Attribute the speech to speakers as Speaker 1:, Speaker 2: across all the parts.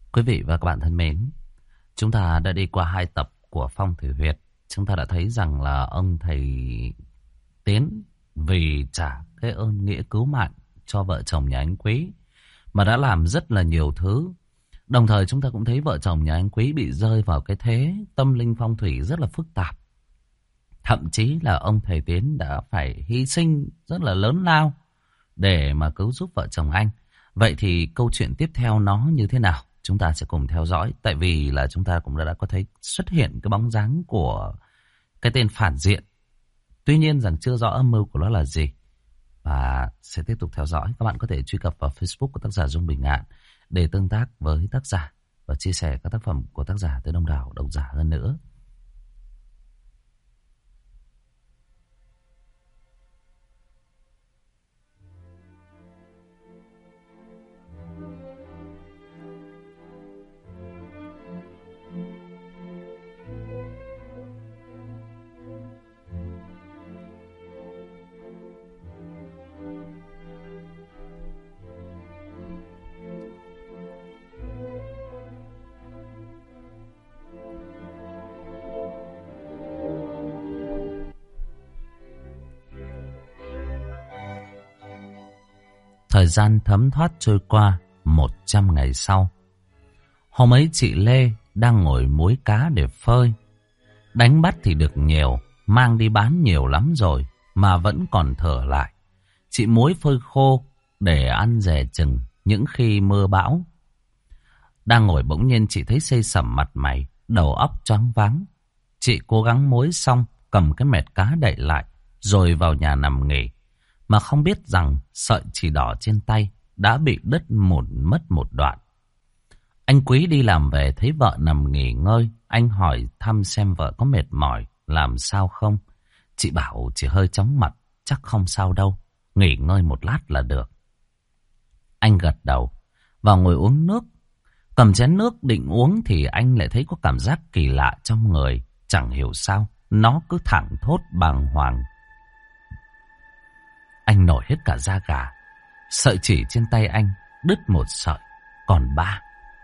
Speaker 1: Quý vị và các bạn thân mến, chúng ta đã đi qua 2 tập của Phong Thủy Huyệt. Chúng ta đã thấy rằng là ông thầy Tiến vì trả cái ơn nghĩa cứu mạng cho vợ chồng nhà anh Quý mà đã làm rất là nhiều thứ. Đồng thời chúng ta cũng thấy vợ chồng nhà anh Quý bị rơi vào cái thế tâm linh phong thủy rất là phức tạp. Thậm chí là ông thầy Tiến đã phải hy sinh rất là lớn lao để mà cứu giúp vợ chồng anh. Vậy thì câu chuyện tiếp theo nó như thế nào? Chúng ta sẽ cùng theo dõi. Tại vì là chúng ta cũng đã có thấy xuất hiện cái bóng dáng của cái tên phản diện. Tuy nhiên rằng chưa rõ âm mưu của nó là gì. Và sẽ tiếp tục theo dõi. Các bạn có thể truy cập vào Facebook của tác giả Dung Bình Ngạn để tương tác với tác giả và chia sẻ các tác phẩm của tác giả tới đông đảo độc giả hơn nữa. Thời gian thấm thoát trôi qua 100 ngày sau. Hôm ấy chị Lê đang ngồi muối cá để phơi. Đánh bắt thì được nhiều, mang đi bán nhiều lắm rồi mà vẫn còn thở lại. Chị muối phơi khô để ăn dè chừng những khi mưa bão. Đang ngồi bỗng nhiên chị thấy xây sẩm mặt mày, đầu óc choáng váng. Chị cố gắng muối xong, cầm cái mẹt cá đậy lại rồi vào nhà nằm nghỉ. Mà không biết rằng sợi chỉ đỏ trên tay đã bị đứt mất một đoạn. Anh Quý đi làm về thấy vợ nằm nghỉ ngơi. Anh hỏi thăm xem vợ có mệt mỏi, làm sao không. Chị bảo chỉ hơi chóng mặt, chắc không sao đâu, nghỉ ngơi một lát là được. Anh gật đầu, vào ngồi uống nước. Cầm chén nước định uống thì anh lại thấy có cảm giác kỳ lạ trong người. Chẳng hiểu sao, nó cứ thẳng thốt bàng hoàng. Anh nổi hết cả da gà. Sợi chỉ trên tay anh đứt một sợi, còn 3.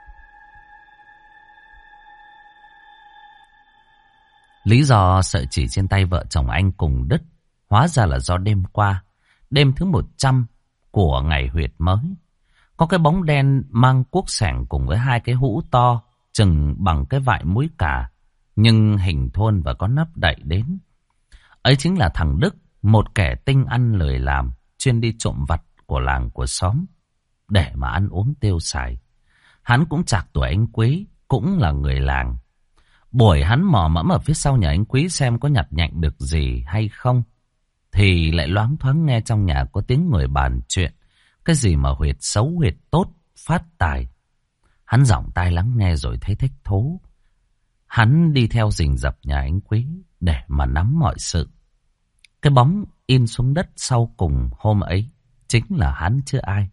Speaker 1: Lý do sợi chỉ trên tay vợ chồng anh cùng đứt hóa ra là do đêm qua, đêm thứ 100 của ngày huyệt mới, có cái bóng đen mang cuốc xẻng cùng với 2 cái hũ to chừng bằng cái vại muối cà, nhưng hình thôn và có nắp đậy đến. Ấy chính là thằng Đức, một kẻ tinh ăn lười làm, chuyên đi trộm vặt của làng của xóm để mà ăn uống tiêu xài. Hắn cũng chạc tuổi anh Quý, cũng là người làng. Buổi hắn mò mẫm ở phía sau nhà anh Quý xem có nhặt nhạnh được gì hay không, thì lại loáng thoáng nghe trong nhà có tiếng người bàn chuyện. Cái gì mà huyệt xấu huyệt tốt, phát tài. Hắn giỏng tai lắng nghe rồi thấy thích thú. Hắn đi theo rình rập nhà anh Quý để mà nắm mọi sự. Cái bóng in xuống đất sau cùng hôm ấy chính là hắn chứ ai.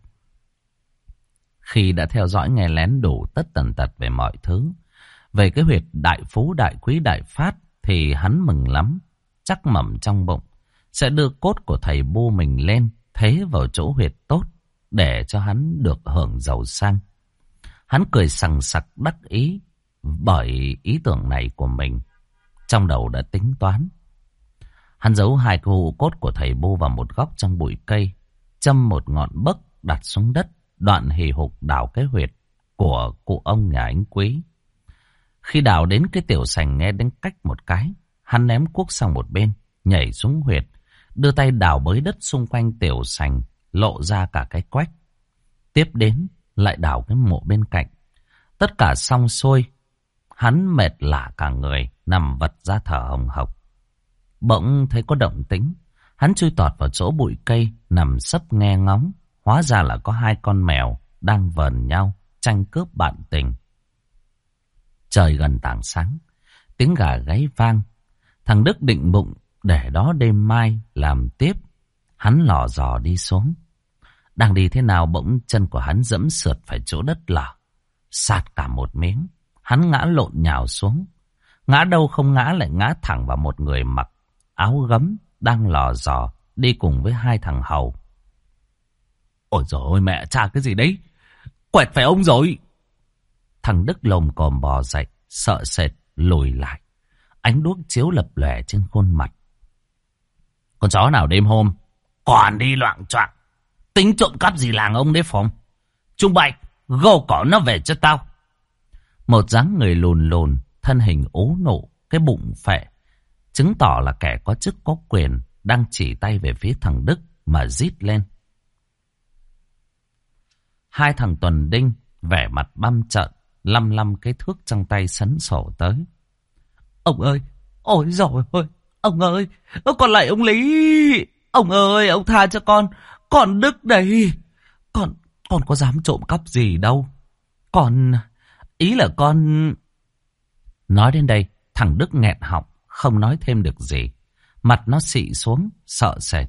Speaker 1: Khi đã theo dõi nghe lén đủ tất tần tật về mọi thứ, về cái huyệt đại phú đại quý đại phát, thì hắn mừng lắm. Chắc mẩm trong bụng sẽ đưa cốt của thầy bu mình lên thế vào chỗ huyệt tốt để cho hắn được hưởng giàu sang. Hắn cười sằng sặc đắc ý bởi ý tưởng này của mình. Trong đầu đã tính toán. Hắn giấu 2 cái hũ cốt của thầy bu vào một góc trong bụi cây, châm một ngọn bấc đặt xuống đất, đoạn hì hục đào cái huyệt của cụ ông nhà anh Quý. Khi đào đến cái tiểu sành nghe đến cách một cái, hắn ném cuốc sang một bên, nhảy xuống huyệt, đưa tay đào bới đất xung quanh tiểu sành, lộ ra cả cái quách. Tiếp đến lại đào cái mộ bên cạnh. Tất cả xong xuôi, hắn mệt lả cả người, nằm vật ra thở hồng hộc. Bỗng thấy có động tĩnh, hắn chui tọt vào chỗ bụi cây, nằm sấp nghe ngóng. Hóa ra là có 2 con mèo đang vờn nhau, tranh cướp bạn tình. Trời gần tảng sáng, tiếng gà gáy vang. Thằng Đức định bụng để đó đêm mai làm tiếp. Hắn lò dò đi xuống. Đang đi thế nào bỗng chân của hắn dẫm sượt phải chỗ đất lở, sạt cả một miếng. Hắn ngã lộn nhào xuống. Ngã đâu không ngã, lại ngã thẳng vào một người mặc áo gấm đang lò dò đi cùng với 2 thằng hầu. Ôi dồi ôi mẹ cha, cái gì đấy? Quẹt phải ông rồi. Thằng Đức lồm cồm bò dậy, sợ sệt lùi lại. Ánh đuốc chiếu lập lòe trên khuôn mặt. Con chó nào đêm hôm còn đi loạng choạng, tính trộm cắp gì làng ông đấy phòng? Trung Bạch, gâu cỏ nó về cho tao. Một dáng người lùn lùn, thân hình ố nộ, cái bụng phệ, chứng tỏ là kẻ có chức có quyền, đang chỉ tay về phía thằng Đức mà rít lên. Hai thằng Tuần Đinh vẻ mặt băm trợn, lăm cái thước trong tay sấn sổ tới. Ông ơi, ôi giời ơi, ông ơi, con lại ông Lý. Ông ơi, ông tha cho con Đức đây. Con có dám trộm cắp gì đâu. Ý là con... Nói đến đây, thằng Đức nghẹn họng, không nói thêm được gì. Mặt nó xị xuống, sợ sệt.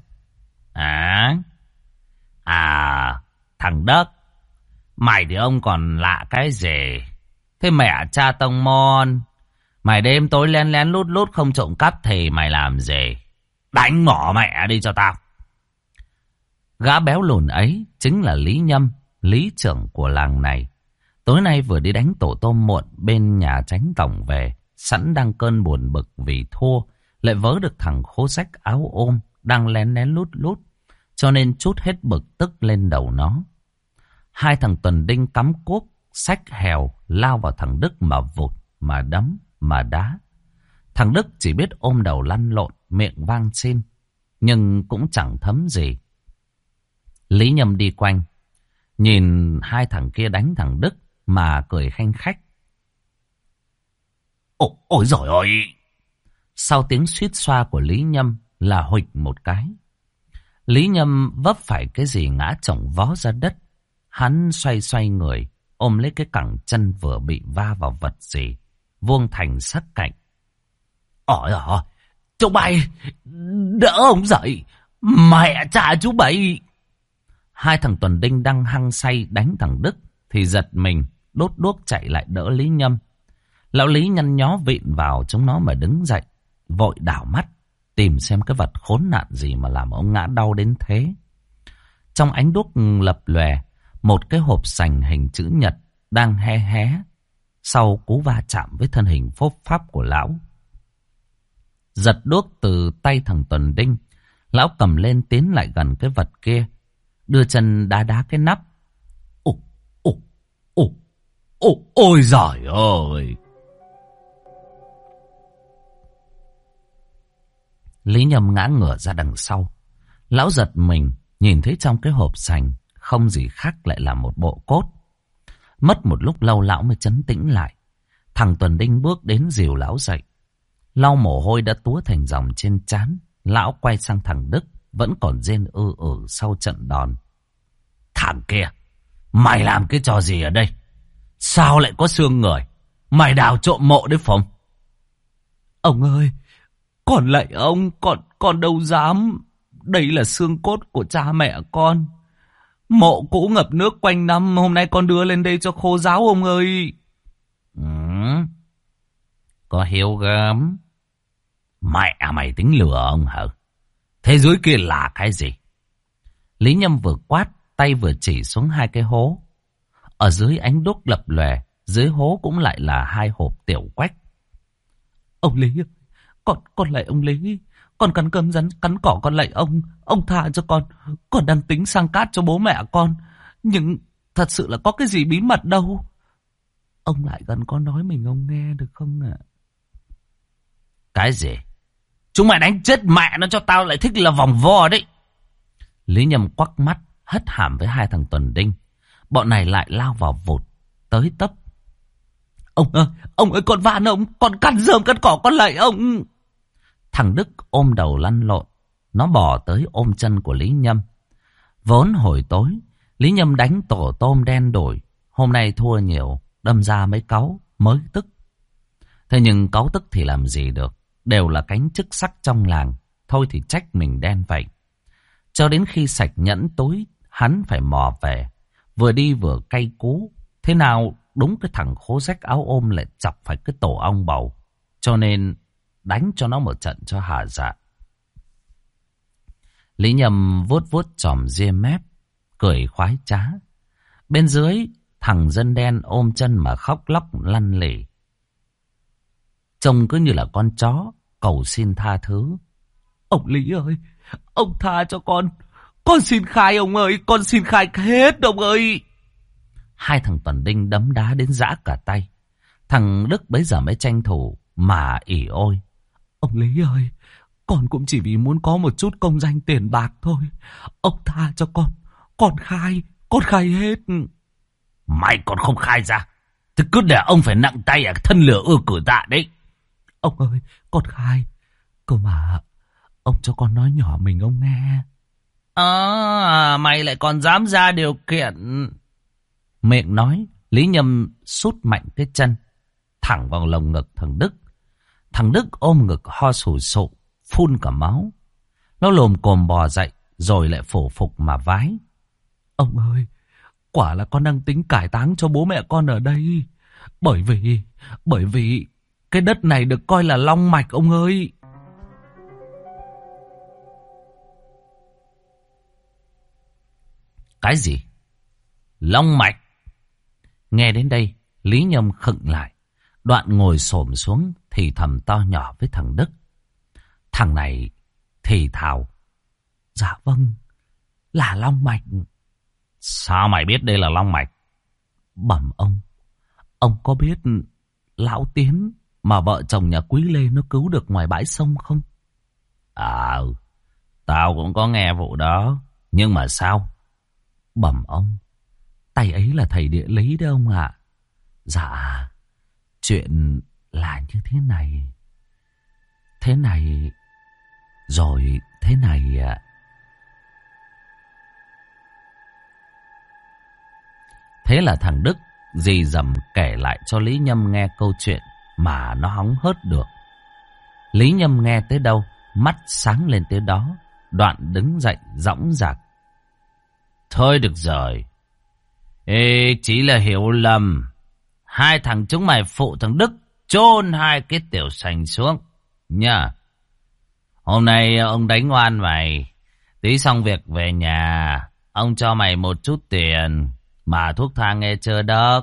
Speaker 1: Thằng Đức, mày thì ông còn lạ cái gì? Thế mẹ cha tông môn, mày đêm tối lén lén lút lút không trộm cắp thì mày làm gì? Đánh mỏ mẹ đi cho tao. Gã béo lùn ấy chính là Lý Nhâm, lý trưởng của làng này. Tối nay vừa đi đánh tổ tôm muộn bên nhà Chánh tổng về, sẵn đang cơn buồn bực vì thua, lại vớ được thằng khố rách áo ôm đang lén lén lút lút, cho nên trút hết bực tức lên đầu nó. Hai thằng Tuần Đinh cắm cuốc, xách hèo lao vào thằng Đức mà vụt, mà đấm, mà đá. Thằng Đức chỉ biết ôm đầu lăn lộn, miệng vang xin, nhưng cũng chẳng thấm gì. Lý Nhâm đi quanh, nhìn hai thằng kia đánh thằng Đức mà cười khanh khách. Ôi giời ơi! Sau tiếng suýt xoa của Lý Nhâm là huỵch một cái. Lý Nhâm vấp phải cái gì ngã chồng vó ra đất. Hắn xoay người, ôm lấy cái cẳng chân vừa bị va vào vật gì, vuông thành sắc cạnh. Ôi ơi! Chú Bảy! Đỡ ông dậy! Mẹ cha chú Bảy! Hai thằng Tuần Đinh đang hăng say đánh thằng Đức thì giật mình, đốt đuốc chạy lại đỡ Lý Nhâm. Lão Lý nhăn nhó vịn vào chúng nó mà đứng dậy, vội đảo mắt tìm xem cái vật khốn nạn gì mà làm ông ngã đau đến thế. Trong ánh đuốc lập lòe, một cái hộp sành hình chữ nhật đang hé hé sau cú va chạm với thân hình phốp pháp của lão. Giật đuốc từ tay thằng Tuần Đinh, lão cầm lên tiến lại gần cái vật kia, đưa chân đá cái nắp. Ôi giời ơi! Lý Nhâm ngã ngửa ra đằng sau. Lão giật mình, nhìn thấy trong cái hộp sành không gì khác lại là một bộ cốt. Mất một lúc lâu lão mới trấn tĩnh lại. Thằng Tuần Đinh bước đến dìu lão dậy. Lau mồ hôi đã túa thành dòng trên trán. Lão quay sang thằng Đức, vẫn còn rên sau trận đòn. Thằng kia, mày làm cái trò gì ở đây? Sao lại có xương người? Mày đào trộm mộ đấy phòng? Ông ơi, còn lại ông, con đâu dám. Đây là xương cốt của cha mẹ con. Mộ cũ ngập nước quanh năm, hôm nay con đưa lên đây cho khô ráo ông ơi. Có hiếu gớm. Mẹ mày tính lừa ông hả? Thế dưới kia là cái gì? Lý Nhâm vừa quát, tay vừa chỉ xuống hai cái hố. Ở dưới ánh đuốc lập lòe, dưới hố cũng lại là hai hộp tiểu quách. Ông Lý, con lạy ông Lý. Con cắn cơm rắn cắn cỏ con lạy ông tha cho con. Con đang tính sang cát cho bố mẹ con, nhưng thật sự là có cái gì bí mật đâu. Ông lại gần con nói mình ông nghe được không ạ? Cái gì? Chúng mày đánh chết mẹ nó cho tao, lại thích là vòng vo đấy. Lý Nhâm quắc mắt, hất hàm với hai thằng Tuần Đinh. Bọn này lại lao vào vụt, tới tấp. Ông ơi, con van ông, con cắn rơm cắn cỏ con lạy ông. Thằng Đức ôm đầu lăn lộn, nó bò tới ôm chân của Lý Nhâm. Vốn hồi tối, Lý Nhâm đánh tổ tôm đen đổi, hôm nay thua nhiều, đâm ra mấy cáu, mới tức. Thế nhưng cáu tức thì làm gì được, đều là cánh chức sắc trong làng, thôi thì trách mình đen vậy. Cho đến khi sạch nhẫn tối, hắn phải mò về, vừa đi vừa cay cú. Thế nào đúng cái thằng khố rách áo ôm lại chọc phải cái tổ ong bầu, cho nên đánh cho nó một trận cho hả dạ. Lý Nhâm vuốt vuốt chòm ria mép, cười khoái trá. Bên dưới, Thằng dân đen ôm chân mà khóc lóc lăn lỉ. Trông cứ như là con chó cầu xin tha thứ. Ông Lý ơi, ông tha cho con. Con xin khai ông ơi, con xin khai hết ông ơi. Hai thằng Tuần Đinh đấm đá đến rã cả tay. Thằng Đức bấy giờ mới tranh thủ mà ỉ ôi. Ông Lý ơi, con cũng chỉ vì muốn có một chút công danh tiền bạc thôi. Ông tha cho con khai hết. Mày còn không khai ra thì cứ để ông phải nặng tay ở thân lửa ưa cử tạ đấy. Ông ơi, con khai. Cơ mà ông cho con nói nhỏ mình ông nghe. Mày lại còn dám ra điều kiện. Miệng nói, Lý Nhâm sút mạnh cái chân thẳng vào lồng ngực thằng Đức. Thằng Đức ôm ngực ho sù sụ, phun cả máu. Nó lồm cồm bò dậy rồi lại phổ phục mà vái. Ông ơi, quả là con đang tính cải táng cho bố mẹ con ở đây. Bởi vì cái đất này được coi là long mạch ông ơi. Cái gì? Long mạch? Nghe đến đây, Lý Nhâm khựng lại. Đoạn ngồi xổm xuống thì thầm to nhỏ với thằng Đức. Thằng này thì thào. Dạ vâng, là long mạch. Sao mày biết đây là long mạch? Bẩm ông có biết Lão Tiến mà vợ chồng nhà Quý Lê nó cứu được ngoài bãi sông không? Tao cũng có nghe vụ đó. Nhưng mà sao? Bẩm ông, tay ấy là thầy địa lý đấy ông ạ. Dạ, chuyện là như thế này. Rồi thế này ạ. Thế là thằng Đức dì dầm kể lại cho Lý Nhâm nghe câu chuyện mà nó hóng hớt được. Lý Nhâm nghe tới đâu, mắt sáng lên tới đó. Đoạn đứng dậy dõng dạc. Thôi được rồi. Ê, chỉ là hiểu lầm. Hai thằng chúng mày phụ thằng Đức chôn hai cái tiểu sành xuống nha. Hôm nay ông đánh oan mày. Tí xong việc về nhà, ông cho mày một chút tiền mà thuốc thang nghe chưa được.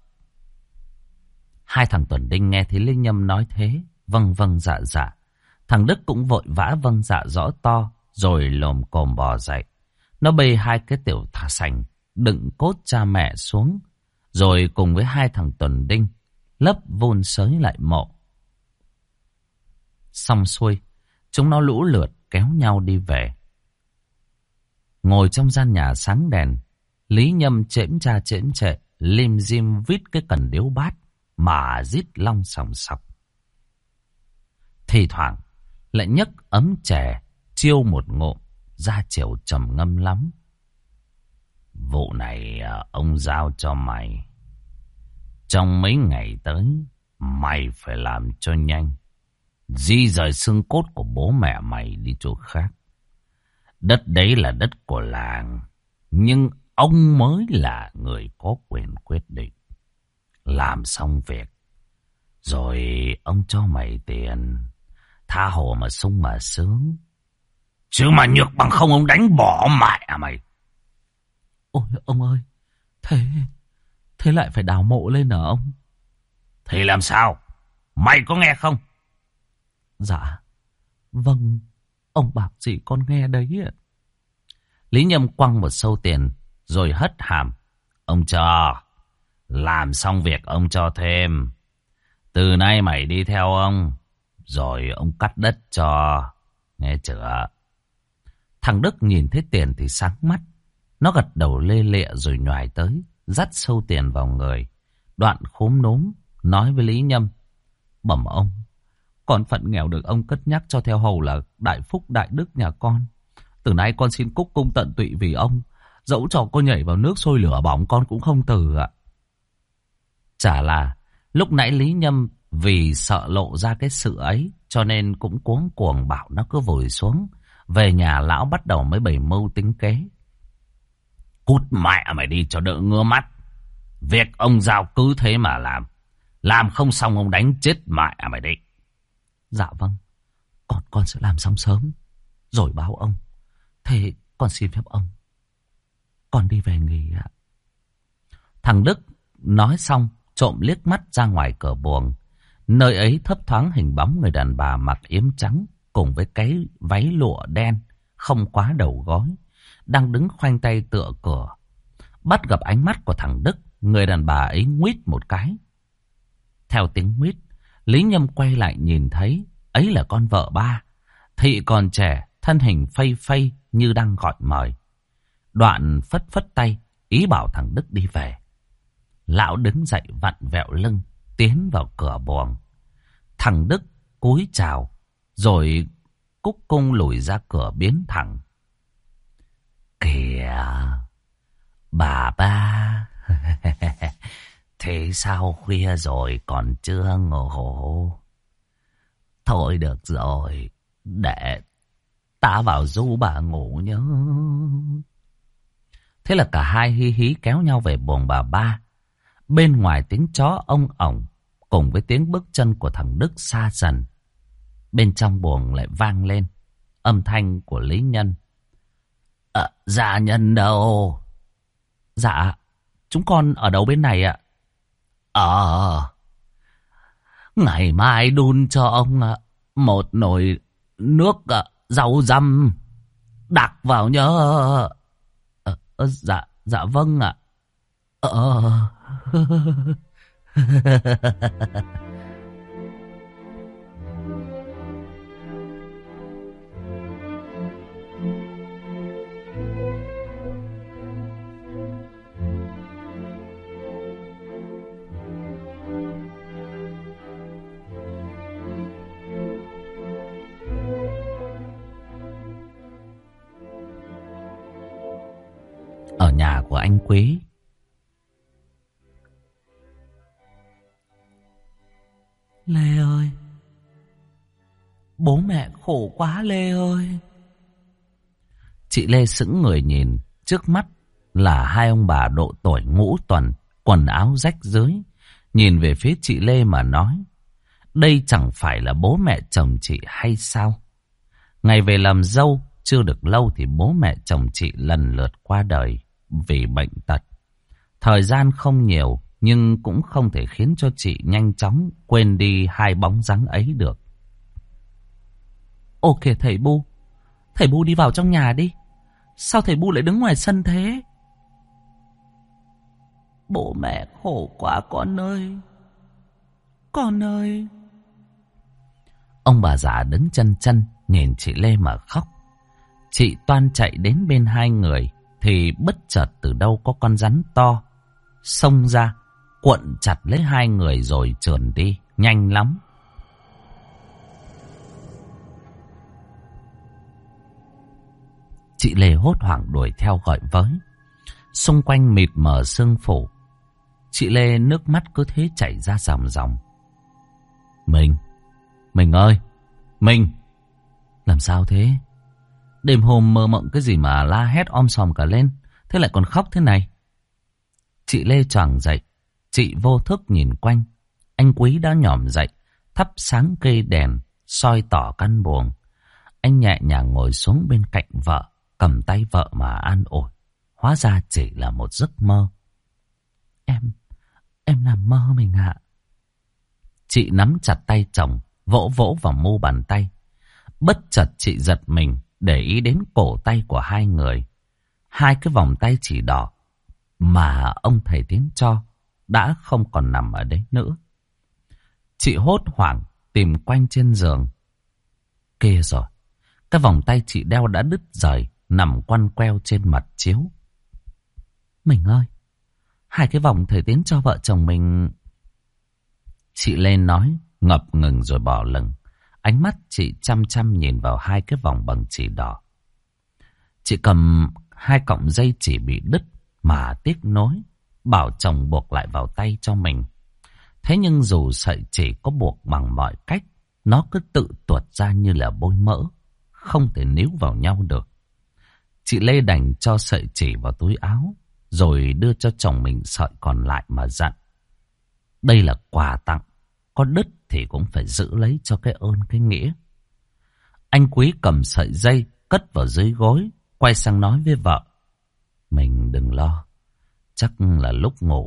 Speaker 1: Hai thằng Tuần Đinh nghe thấy Lý Nhâm nói thế, vâng vâng dạ dạ. Thằng Đức cũng vội vã vâng dạ rõ to, rồi lồm cồm bò dậy. Nó bê hai cái tiểu sành đựng cốt cha mẹ xuống, rồi cùng với hai thằng Tuần Đinh lấp vun sới lại mộ. Xong xuôi, chúng nó lũ lượt kéo nhau đi về. Ngồi trong gian nhà sáng đèn, Lý Nhâm chễm cha chễm chệ, lim dim vít cái cần điếu bát mà rít long sòng sọc. Thì thoảng lại nhấc ấm chè chiêu một ngụm, ra chiều trầm ngâm lắm. Vụ này ông giao cho mày. Trong mấy ngày tới, mày phải làm cho nhanh. Di rời xương cốt của bố mẹ mày đi chỗ khác. Đất đấy là đất của làng, nhưng ông mới là người có quyền quyết định. Làm xong việc, rồi ông cho mày tiền. Tha hồ mà sung mà sướng. Chứ mà nhược bằng không ông đánh bỏ mẹ mày. Ôi ông ơi, thế lại phải đào mộ lên hả ông? Thì làm sao? Mày có nghe không? Dạ, vâng, ông bảo gì con nghe đấy ạ. Lý Nhâm quăng một xâu tiền rồi hất hàm. Ông cho. Làm xong việc ông cho thêm. Từ nay mày đi theo ông, rồi ông cắt đất cho. Nghe chưa? Thằng Đức nhìn thấy tiền thì sáng mắt. Nó gật đầu lê lịa rồi nhoài tới, dắt sâu tiền vào người. Đoạn khúm núm nói với Lý Nhâm. Bẩm ông, con phận nghèo được ông cất nhắc cho theo hầu là đại phúc đại đức nhà con. Từ nay con xin cúc cung tận tụy vì ông. Dẫu cho cô nhảy vào nước sôi lửa bỏng con cũng không từ ạ. Chả là lúc nãy Lý Nhâm vì sợ lộ ra cái sự ấy, cho nên cũng cuống cuồng bảo nó cứ vùi xuống. Về nhà lão bắt đầu mới bày mưu tính kế. Cút mẹ mày đi cho đỡ ngứa mắt. Việc ông giao cứ thế mà làm. Làm không xong ông đánh chết mẹ mày đi. Dạ vâng, con sẽ làm xong sớm rồi báo ông. Thế con xin phép ông, con đi về nghỉ ạ. Thằng Đức nói xong, trộm liếc mắt ra ngoài cửa buồng. Nơi ấy thấp thoáng hình bóng người đàn bà mặc yếm trắng cùng với cái váy lụa đen không quá đầu gối, đang đứng khoanh tay tựa cửa. Bắt gặp ánh mắt của thằng Đức, người đàn bà ấy nguýt một cái. Theo tiếng nguýt, Lý Nhâm quay lại nhìn thấy ấy là con vợ ba. Thị còn trẻ, thân hình phây phây như đang gọi mời. Đoạn phất phất tay, ý bảo thằng Đức đi về. Lão đứng dậy vặn vẹo lưng, tiến vào cửa buồng. Thằng Đức cúi chào, rồi cúc cung lùi ra cửa biến thẳng. Kìa, bà ba, thế sao khuya rồi còn chưa ngủ? Thôi được rồi, để ta vào du bà ngủ nhớ. Thế là cả hai hí hí kéo nhau về buồng bà ba. Bên ngoài tiếng chó ông ổng cùng với tiếng bước chân của thằng Đức xa dần. Bên trong buồng lại vang lên âm thanh của Lý Nhân. Dạ Nhân đâu? Dạ, chúng con ở đâu bên này ạ? Ngày mai đun cho ông một nồi nước rau răm đặc vào nhớ. Dạ vâng ạ. Ở nhà của anh Quý, Lê ơi, bố mẹ khổ quá Lê ơi. Chị Lê sững người nhìn, trước mắt là hai ông bà độ tuổi ngũ tuần, quần áo rách rưới. Nhìn về phía chị Lê mà nói, đây chẳng phải là bố mẹ chồng chị hay sao? Ngày về làm dâu chưa được lâu thì bố mẹ chồng chị lần lượt qua đời vì bệnh tật. Thời gian không nhiều, nhưng cũng không thể khiến cho chị nhanh chóng quên đi hai bóng dáng ấy được. Ô kìa thầy Bu đi vào trong nhà đi. Sao thầy Bu lại đứng ngoài sân thế? Bố mẹ khổ quá con ơi. Con ơi. Ông bà già đứng chân chân nhìn chị Lê mà khóc. Chị toan chạy đến bên hai người thì bất chợt từ đâu có con rắn to xông ra, cuộn chặt lấy hai người rồi trườn đi nhanh lắm. Chị Lê hốt hoảng đuổi theo gọi với. Xung quanh mịt mờ sương phủ. Chị Lê nước mắt cứ thế chảy ra ròng ròng. Mình ơi, mình làm sao thế? Đêm hôm mơ mộng cái gì mà la hét om sòm cả lên, thế lại còn khóc thế này? Chị Lê choàng dậy, chị vô thức nhìn quanh. Anh Quý đã nhỏm dậy, thắp sáng cây đèn, soi tỏ căn buồng. Anh nhẹ nhàng ngồi xuống bên cạnh vợ, cầm tay vợ mà an ủi. Hóa ra chỉ là một giấc mơ. Em nằm mơ mình ạ. Chị nắm chặt tay chồng, vỗ vỗ vào mu bàn tay. Bất chợt chị giật mình để ý đến cổ tay của hai người. Hai cái vòng tay chỉ đỏ mà ông thầy Tiến cho đã không còn nằm ở đấy nữa. Chị hốt hoảng tìm quanh trên giường. Kìa rồi, cái vòng tay chị đeo đã đứt rời, nằm quăn queo trên mặt chiếu. Mình ơi, hai cái vòng thầy Tiến cho vợ chồng mình. Chị lên nói, ngập ngừng rồi bỏ lửng. Ánh mắt chị chăm chăm nhìn vào hai cái vòng bằng chỉ đỏ. Chị cầm hai cọng dây chỉ bị đứt mà tiếc nối, bảo chồng buộc lại vào tay cho mình. Thế nhưng dù sợi chỉ có buộc bằng mọi cách, nó cứ tự tuột ra như là bôi mỡ, không thể níu vào nhau được. Chị Lê đành cho sợi chỉ vào túi áo, rồi đưa cho chồng mình sợi còn lại mà dặn. Đây là quà tặng, có đứt thì cũng phải giữ lấy cho cái ơn cái nghĩa. Anh Quý cầm sợi dây cất vào dưới gối, quay sang nói với vợ. Mình đừng lo, chắc là lúc ngủ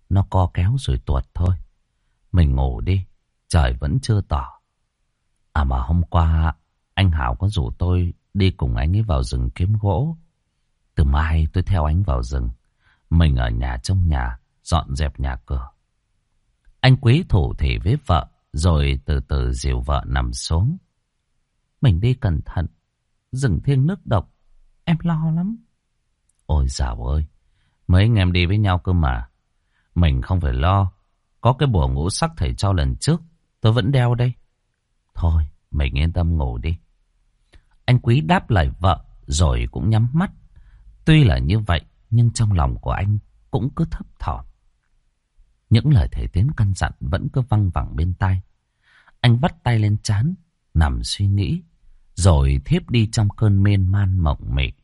Speaker 1: nó co kéo rồi tuột thôi. Mình ngủ đi, trời vẫn chưa tỏ. À mà hôm qua anh Hảo có rủ tôi đi cùng anh ấy vào rừng kiếm gỗ. Từ mai tôi theo anh vào rừng. Mình ở nhà trong nhà, dọn dẹp nhà cửa. Anh Quý thủ thỉ với vợ, rồi từ từ dìu vợ nằm xuống. Mình đi cẩn thận, rừng thiêng nước độc, em lo lắm. Ôi dào ơi, mấy anh em đi với nhau cơ mà. Mình không phải lo, có cái bùa ngũ sắc thầy cho lần trước, tôi vẫn đeo đây. Thôi, mình yên tâm ngủ đi. Anh Quý đáp lại vợ, rồi cũng nhắm mắt. Tuy là như vậy, nhưng trong lòng của anh cũng cứ thấp thỏm. Những lời thầy Tiến căn dặn vẫn cứ văng vẳng bên tai. Anh vắt tay lên trán, nằm suy nghĩ, rồi thiếp đi trong cơn miên man mộng mị.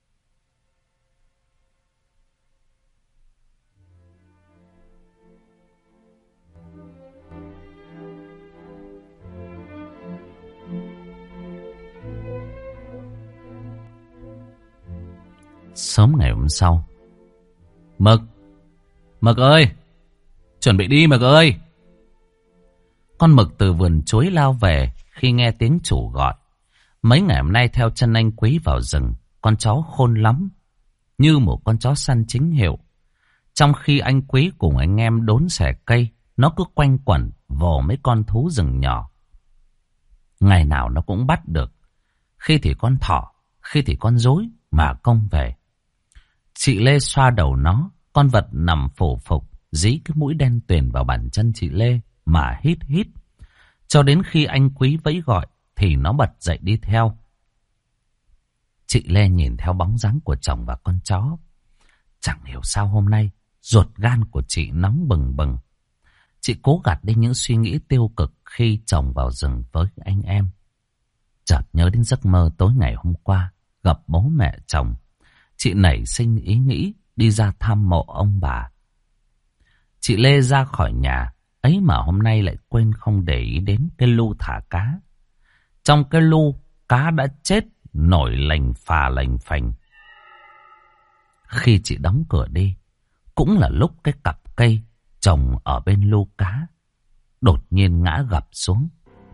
Speaker 1: Sớm ngày hôm sau. Mực! Mực ơi! Chuẩn bị đi Mực ơi! Con Mực từ vườn chuối lao về khi nghe tiếng chủ gọi. Mấy ngày hôm nay theo chân anh Quý vào rừng, con chó khôn lắm, như một con chó săn chính hiệu. Trong khi anh Quý cùng anh em đốn xẻ cây, nó cứ quanh quẩn vồ mấy con thú rừng nhỏ. Ngày nào nó cũng bắt được, khi thì con thỏ, khi thì con rối mà công về. Chị Lê xoa đầu nó, con vật nằm phủ phục, dí cái mũi đen tuyền vào bàn chân chị Lê mà hít hít. Cho đến khi anh Quý vẫy gọi thì nó bật dậy đi theo. Chị Lê nhìn theo bóng dáng của chồng và con chó. Chẳng hiểu sao hôm nay ruột gan của chị nóng bừng bừng. Chị cố gạt đi những suy nghĩ tiêu cực khi chồng vào rừng với anh em. Chợt nhớ đến giấc mơ tối ngày hôm qua gặp bố mẹ chồng. Chị nảy sinh ý nghĩ đi ra thăm mộ ông bà. Chị Lê ra khỏi nhà ấy mà hôm nay lại quên không để ý đến cái lu thả cá. Trong cái lu, cá đã chết nổi lành phà lành phành. Khi chị đóng cửa đi, cũng là lúc cái cặp cây trồng ở bên lu cá đột nhiên ngã gập xuống.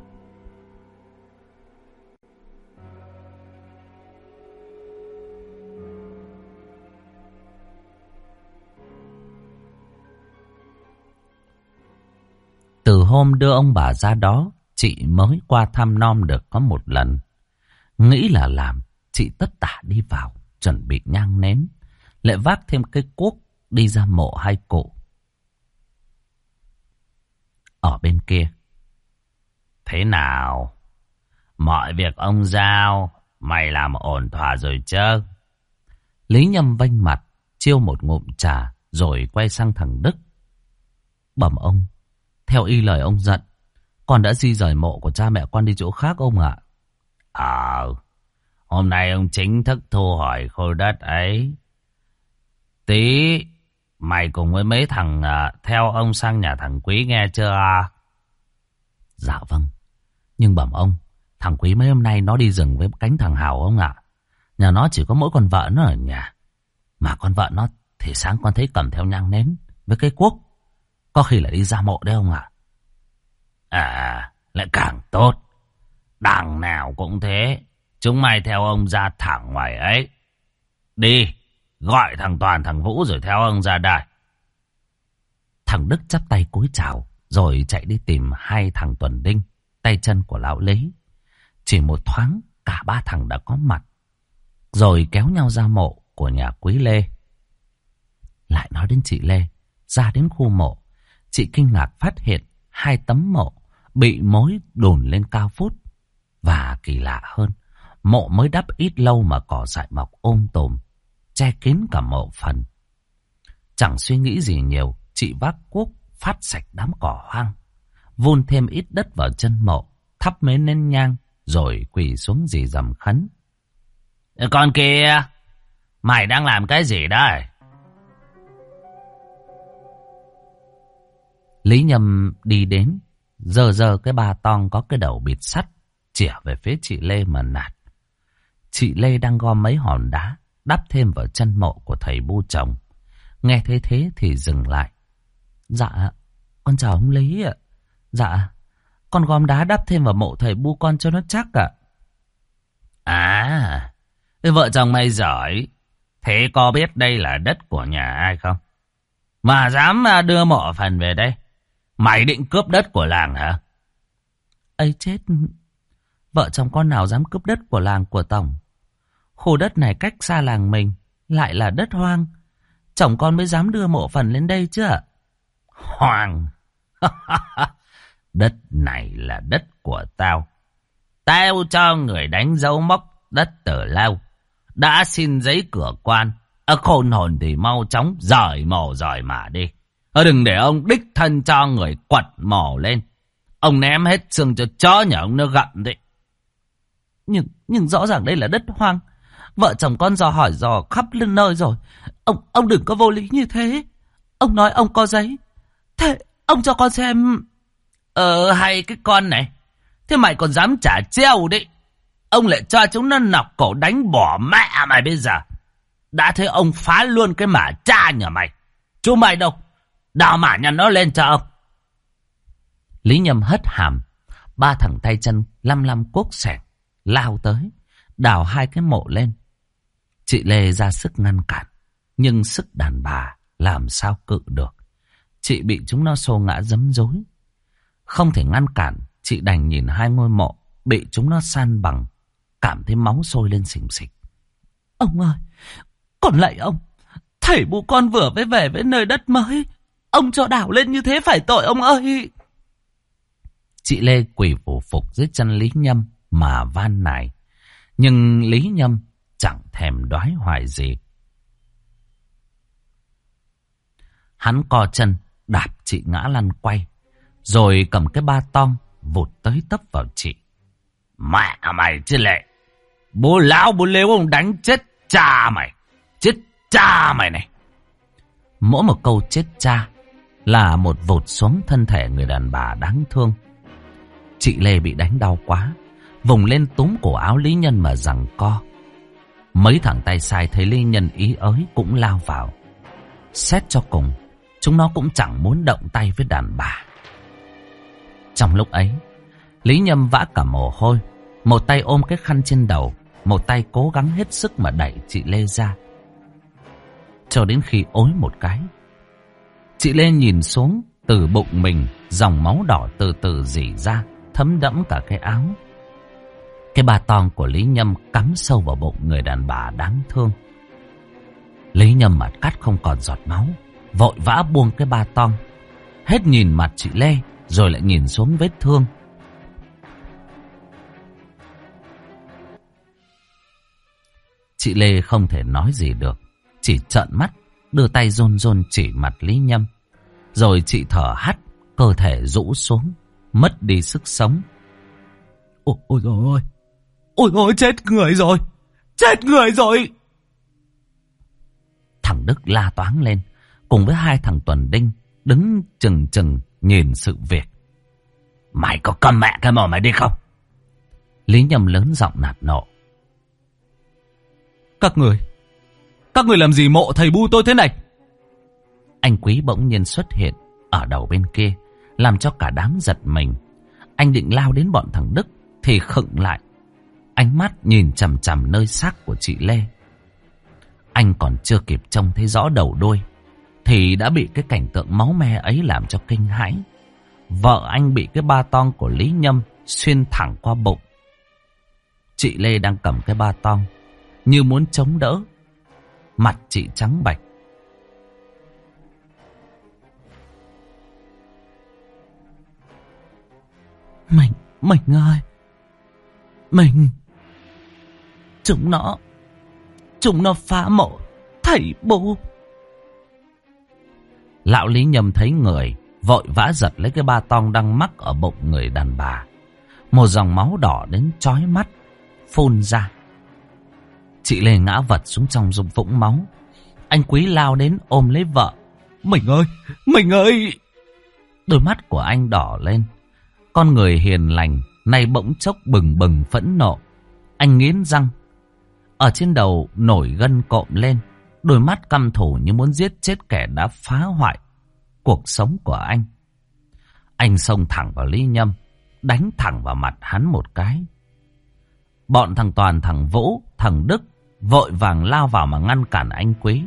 Speaker 1: Từ hôm đưa ông bà ra đó, chị mới qua thăm nom được có một lần. Nghĩ là làm, chị tất tả đi vào, chuẩn bị nhang nến, lại vác thêm cái cuốc đi ra mộ hai cụ. Ở bên kia, thế nào? Mọi việc ông giao, mày làm ổn thỏa rồi chứ? Lý Nhâm vênh mặt, chiêu một ngụm trà, rồi quay sang thằng Đức. Bẩm ông, theo y lời ông dặn, con đã di rời mộ của cha mẹ con đi chỗ khác ông ạ. Hôm nay ông chính thức thu hồi khối đất ấy. Tí mày cùng với mấy thằng theo ông sang nhà thằng Quý nghe chưa? Dạ vâng. Nhưng bẩm ông, thằng Quý mấy hôm nay nó đi rừng với cánh thằng Hào ông ạ. Nhà nó chỉ có mỗi con vợ nó ở nhà. Mà con vợ nó thì sáng con thấy cầm theo nhang nến với cái cuốc. Có khi lại đi ra mộ đấy ông ạ. Lại càng tốt. Đằng nào cũng thế. Chúng mày theo ông ra thẳng ngoài ấy. Đi, gọi thằng Toàn thằng Vũ rồi theo ông ra đây. Thằng Đức chắp tay cúi chào, rồi chạy đi tìm hai thằng Tuần Đinh, tay chân của lão Lý. Chỉ một thoáng, cả ba thằng đã có mặt, rồi kéo nhau ra mộ của nhà Quý Lê. Lại nói đến chị Lê, ra đến khu mộ, chị kinh ngạc phát hiện hai tấm mộ bị mối đồn lên cao vút. Và kỳ lạ hơn, mộ mới đắp ít lâu mà cỏ dại mọc tùm, che kín cả mộ phần. Chẳng suy nghĩ gì nhiều, chị vác cuốc phát sạch đám cỏ hoang, vun thêm ít đất vào chân mộ, thắp mấy nén nhang, rồi quỳ xuống rì rầm khấn. Con kia, mày đang làm cái gì đây? Lý Nhâm đi đến, giơ cái ba tong có cái đầu bịt sắt, chĩa về phía chị Lê mà nạt. Chị Lê đang gom mấy hòn đá, đắp thêm vào chân mộ của thầy bu chồng. Nghe thấy thế thì dừng lại. Dạ, con chào ông Lý ạ. Dạ, con gom đá đắp thêm vào mộ thầy Bu con cho nó chắc ạ. À, vợ chồng mày giỏi. Thế có biết đây là đất của nhà ai không? Mà dám đưa mộ phần về đây. Mày định cướp đất của làng hả? Ây chết, vợ chồng con nào dám cướp đất của làng của tổng. Khu đất này cách xa làng mình, lại là đất hoang. Chồng con mới dám đưa mộ phần lên đây chứ ạ. Hoang? Đất này là đất của tao. Tao cho người đánh dấu mốc đất từ lâu. Đã xin giấy cửa quan. Khôn hồn thì mau chóng rời mồ rời mà đi. Đừng để ông đích thân cho người quật mồ lên. Ông ném hết xương cho chó nhà ông nó gặm đấy. Nhưng rõ ràng đây là đất hoang. Vợ chồng con dò hỏi dò khắp lên nơi rồi. Ông đừng có vô lý như thế. Ông nói ông có giấy. Thế ông cho con xem. Hay cái con này. Thế mày còn dám trả treo đấy. Ông lại cho chúng nó nọc cổ đánh bỏ mẹ mày bây giờ. Đã thấy ông phá luôn cái mả cha nhà mày. Chú mày đâu? Đào mả nhà nó lên cho ông. Lý Nhâm hất hàm. Ba thằng tay chân lăm cuốc xẻng lao tới, đào hai cái mộ lên. Chị Lê ra sức ngăn cản, nhưng sức đàn bà làm sao cự được. Chị bị chúng nó xô ngã giấm rối. Không thể ngăn cản, chị đành nhìn hai ngôi mộ bị chúng nó san bằng, cảm thấy máu sôi lên xình xịch. Ông ơi, còn lạy ông, thầy Bu con vừa mới về với nơi đất mới, ông cho đào lên như thế phải tội ông ơi. Chị Lê quỳ phủ phục dưới chân Lý Nhâm mà van nài. Nhưng Lý Nhâm chẳng thèm đoái hoài gì. Hắn co chân đạp chị ngã lăn quay, rồi cầm cái ba tong vụt tới tấp vào chị. Mẹ mày chứ Lệ, bố lão bố lếu ông đánh chết cha mày. Chết cha mày này. Mỗi một câu chết cha là một vụt xuống thân thể người đàn bà đáng thương. Chị Lê bị đánh đau quá, vùng lên túm cổ áo Lý Nhân mà giằng co. Mấy thằng tay sai thấy Lý Nhân ý ới cũng lao vào. Xét cho cùng, chúng nó cũng chẳng muốn động tay với đàn bà. Trong lúc ấy, Lý Nhâm vã cả mồ hôi, một tay ôm cái khăn trên đầu, một tay cố gắng hết sức mà đẩy chị Lê ra. Cho đến khi ối một cái, chị Lê nhìn xuống, từ bụng mình dòng máu đỏ từ từ rỉ ra, thấm đẫm cả cái áo. Cái ba tong của Lý Nhâm cắm sâu vào bụng người đàn bà đáng thương. Lý Nhâm mặt cắt không còn giọt máu, vội vã buông cái ba tong, hết nhìn mặt chị Lê rồi lại nhìn xuống vết thương. Chị Lê không thể nói gì được, chỉ trợn mắt, đưa tay run run chỉ mặt Lý Nhâm. Rồi chị thở hắt, cơ thể rũ xuống, mất đi sức sống. Ôi dồi ôi, ôi ôi, chết người rồi, chết người rồi. Thằng Đức la toáng lên, cùng với hai thằng Tuần Đinh đứng chừng chừng nhìn sự việc. Mày có câm mẹ cái mồm mày đi không? Lý Nhâm lớn giọng nạt nộ. Các người làm gì mộ thầy Bu tôi thế này? Anh Quý bỗng nhiên xuất hiện ở đầu bên kia, làm cho cả đám giật mình. Anh định lao đến bọn thằng Đức thì khựng lại, ánh mắt nhìn chằm chằm nơi xác của chị Lê. Anh còn chưa kịp trông thấy rõ đầu đuôi thì đã bị cái cảnh tượng máu me ấy làm cho kinh hãi. Vợ anh bị cái ba tong của Lý Nhâm xuyên thẳng qua bụng. Chị Lê đang cầm cái ba tong như muốn chống đỡ, mặt chị trắng bệch. Mình ơi, chúng nó phá mộ thầy Bu. Lão Lý Nhâm thấy người, vội vã giật lấy cái ba tong đang mắc ở bụng người đàn bà. Một dòng máu đỏ đến chói mắt phun ra. Chị Lê ngã vật xuống trong vũng máu. Anh Quý lao đến ôm lấy vợ. Mình ơi. Đôi mắt của anh đỏ lên. Con người hiền lành nay bỗng chốc bừng bừng phẫn nộ. Anh nghiến răng, ở trên đầu nổi gân cộm lên, đôi mắt căm thù như muốn giết chết kẻ đã phá hoại cuộc sống của anh. Anh xông thẳng vào Lý Nhâm, đánh thẳng vào mặt hắn một cái. Bọn thằng Toàn, thằng Vũ, thằng Đức vội vàng lao vào mà ngăn cản anh Quý.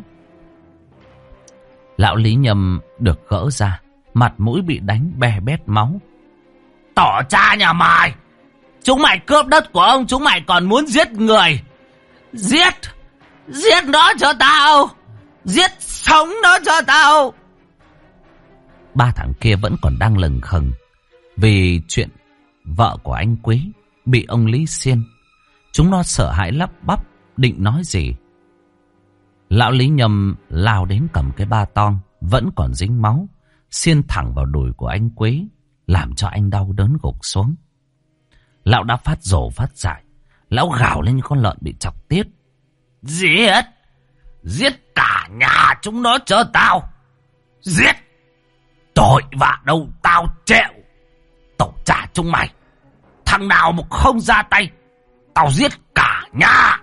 Speaker 1: Lão Lý Nhâm được gỡ ra, mặt mũi bị đánh be bét máu. Tỏ cha nhà mày! Chúng mày cướp đất của ông, chúng mày còn muốn giết người! Giết! Giết nó cho tao! Giết sống nó cho tao! Ba thằng kia vẫn còn đang lừng khừng vì chuyện vợ của anh Quý bị ông Lý xiên. Chúng nó sợ hãi lắp bắp định nói gì. Lão Lý Nhâm lao đến cầm cái ba tong vẫn còn dính máu, xiên thẳng vào đùi của anh Quý, làm cho anh đau đớn gục xuống. Lão đã phát rồ phát dại. Lão gào lên như con lợn bị chọc tiết. Giết! Giết cả nhà chúng nó cho tao! Giết! Tội vạ đâu tao chịu! Tổ trả chúng mày! Thằng nào mà không ra tay, tao giết cả nhà!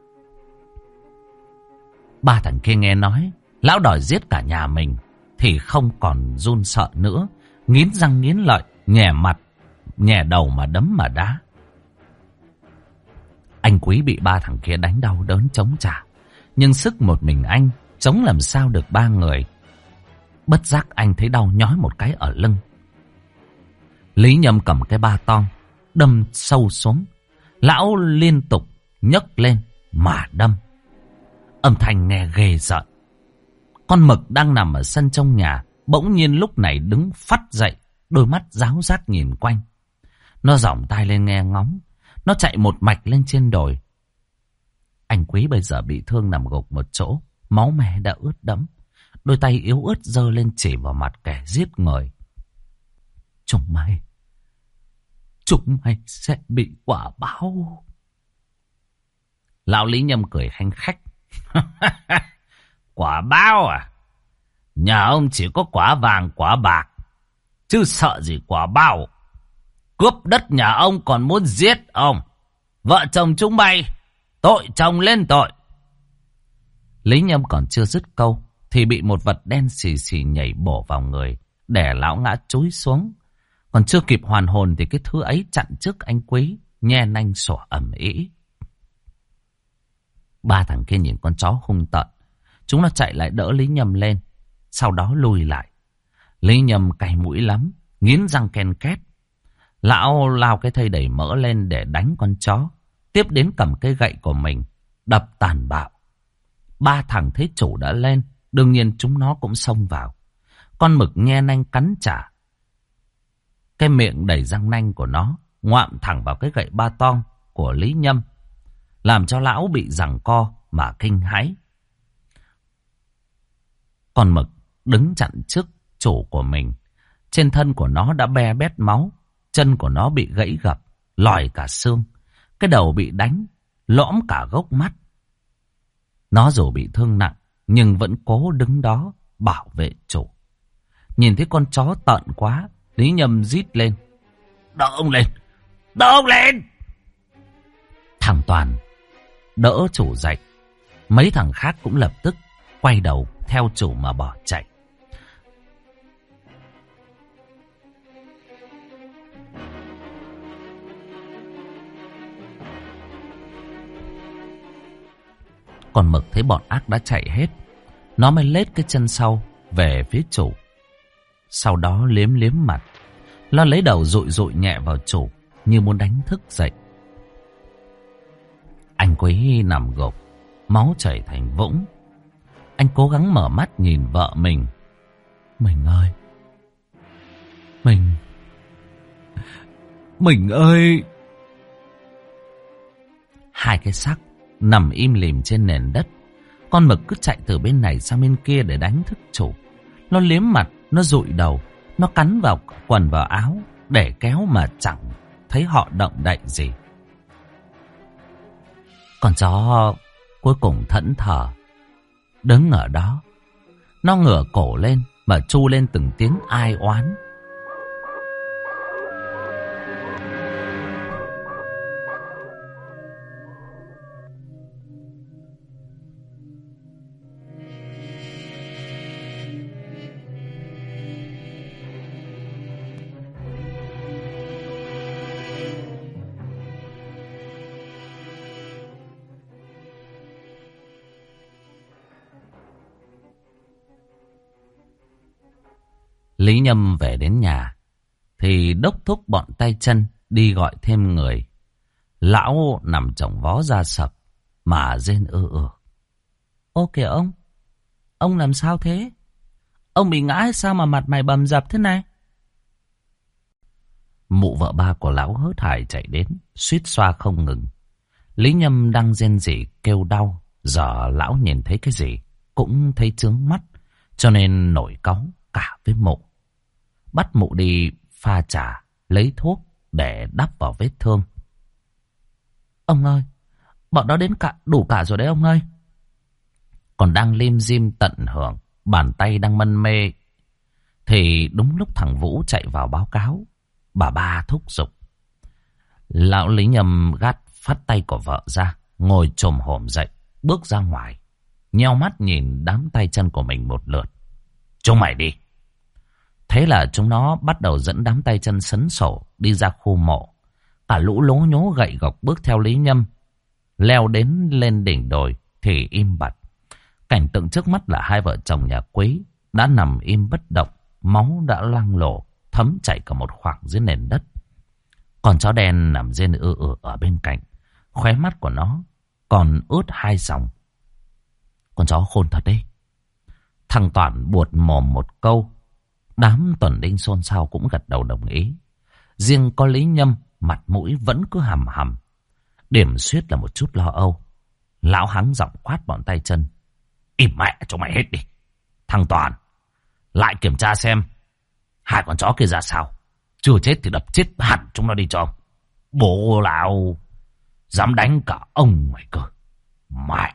Speaker 1: Ba thằng kia nghe nói lão đòi giết cả nhà mình thì không còn run sợ nữa, nghiến răng nghiến lợi, nhè mặt, nhè đầu mà đấm mà đá. Anh Quý bị ba thằng kia đánh đau đớn chống trả, nhưng sức một mình anh chống làm sao được ba người. Bất giác anh thấy đau nhói một cái ở lưng. Lý Nhâm cầm cái ba tong đâm sâu xuống. Lão liên tục nhấc lên mà đâm. Âm thanh nghe ghê rợn. Con mực đang nằm ở sân trong nhà bỗng nhiên lúc này đứng phắt dậy, đôi mắt ráo rát nhìn quanh. Nó giỏng tai lên nghe ngóng. Nó chạy một mạch lên trên đồi. Anh Quý bây giờ bị thương nằm gục một chỗ, máu me đã ướt đẫm. Đôi tay yếu ớt giơ lên chỉ vào mặt kẻ giết người. Chúng mày sẽ bị quả báo. Lão Lý Nhâm cười khanh khách. Quả báo à? Nhà ông chỉ có quả vàng quả bạc, chứ sợ gì quả báo. Cướp đất nhà ông còn muốn giết ông. Vợ chồng chúng mày tội chồng lên tội. Lý Nhâm còn chưa dứt câu thì bị một vật đen xì xì nhảy bổ vào người, đè lão ngã chúi xuống. Còn chưa kịp hoàn hồn thì cái thứ ấy chặn trước anh Quý, nhe nanh sủa ầm ĩ. Ba thằng kia nhìn con chó hung tợn, chúng nó chạy lại đỡ Lý Nhâm lên, sau đó lùi lại. Lý Nhâm cay mũi lắm, nghiến răng ken két. Lão lao cái thây đầy mỡ lên để đánh con chó, tiếp đến cầm cây gậy của mình đập tàn bạo. Ba thằng thấy chủ đã lên, đương nhiên chúng nó cũng xông vào. Con mực nhe nanh cắn trả. Cái miệng đầy răng nanh của nó ngoạm thẳng vào cái gậy ba tong của Lý Nhâm, làm cho lão bị giằng co mà kinh hãi. Con mực đứng chặn trước chủ của mình. Trên thân của nó đã be bét máu, chân của nó bị gãy gập, lòi cả xương. Cái đầu bị đánh, lõm cả gốc mắt. Nó dù bị thương nặng, nhưng vẫn cố đứng đó bảo vệ chủ. Nhìn thấy con chó tợn quá, Lý Nhâm rít lên. Đỡ ông lên! Đỡ ông lên! Thằng Toàn đỡ chủ dậy. Mấy thằng khác cũng lập tức quay đầu theo chủ mà bỏ chạy. Còn mực thấy bọn ác đã chạy hết, nó mới lết cái chân sau về phía chủ. Sau đó liếm liếm mặt, nó lấy đầu dụi dụi nhẹ vào chủ như muốn đánh thức dậy. Anh Quý nằm gục, máu chảy thành vũng. Anh cố gắng mở mắt nhìn vợ mình. Mình ơi! Mình ơi! Hai cái xác nằm im lìm trên nền đất. Con mực cứ chạy từ bên này sang bên kia để đánh thức chủ. Nó liếm mặt, nó dụi đầu, nó cắn vào quần vào áo để kéo mà chẳng thấy họ động đậy gì. Con chó cuối cùng thẫn thờ đứng ở đó. Nó ngửa cổ lên mà tru lên từng tiếng ai oán. Lý Nhâm về đến nhà thì đốc thúc bọn tay chân đi gọi thêm người. Lão nằm chồng vó ra sập mà rên ư ư. Ô kìa ông làm sao thế? Ông bị ngã hay sao mà mặt mày bầm dập thế này? Mụ vợ ba của lão hớt hải chạy đến, suýt xoa không ngừng. Lý Nhâm đang rên rỉ kêu đau, giờ lão nhìn thấy cái gì cũng thấy chướng mắt, cho nên nổi cáu cả với mụ. Bắt mụ đi pha trà, lấy thuốc để đắp vào vết thương. Ông ơi, bọn đó đến đủ cả rồi đấy ông ơi. Còn đang lim dim tận hưởng, bàn tay đang mân mê, thì đúng lúc thằng Vũ chạy vào báo cáo. Bà ba thúc giục. Lão Lý Nhâm gắt phát tay của vợ ra, ngồi chồm hổm dậy, bước ra ngoài, nheo mắt nhìn đám tay chân của mình một lượt. Chúng mày đi. Thế là chúng nó bắt đầu dẫn đám tay chân sấn sổ đi ra khu mộ. Cả lũ lố nhố gậy gộc bước theo Lý Nhâm. Leo đến lên đỉnh đồi thì im bặt. Cảnh tượng trước mắt là hai vợ chồng nhà Quý đã nằm im bất động, máu đã loang lổ, thấm chảy cả một khoảng dưới nền đất. Con chó đen nằm rên ư ư ở bên cạnh, khóe mắt của nó còn ướt hai dòng. Con chó khôn thật đấy. Thằng Toản buột mồm một câu. Đám tuần đinh xôn xao cũng gật đầu đồng ý. Riêng có Lý Nhâm mặt mũi vẫn cứ hầm hầm. Điểm xuyết là một chút lo âu. Lão hắng giọng quát bọn tay chân. Im mẹ cho mày hết đi. Thằng Toàn, lại kiểm tra xem hai con chó kia ra sao. Chưa chết thì đập chết hẳn chúng nó đi cho. Bố lão dám đánh cả ông mày cơ. Mẹ.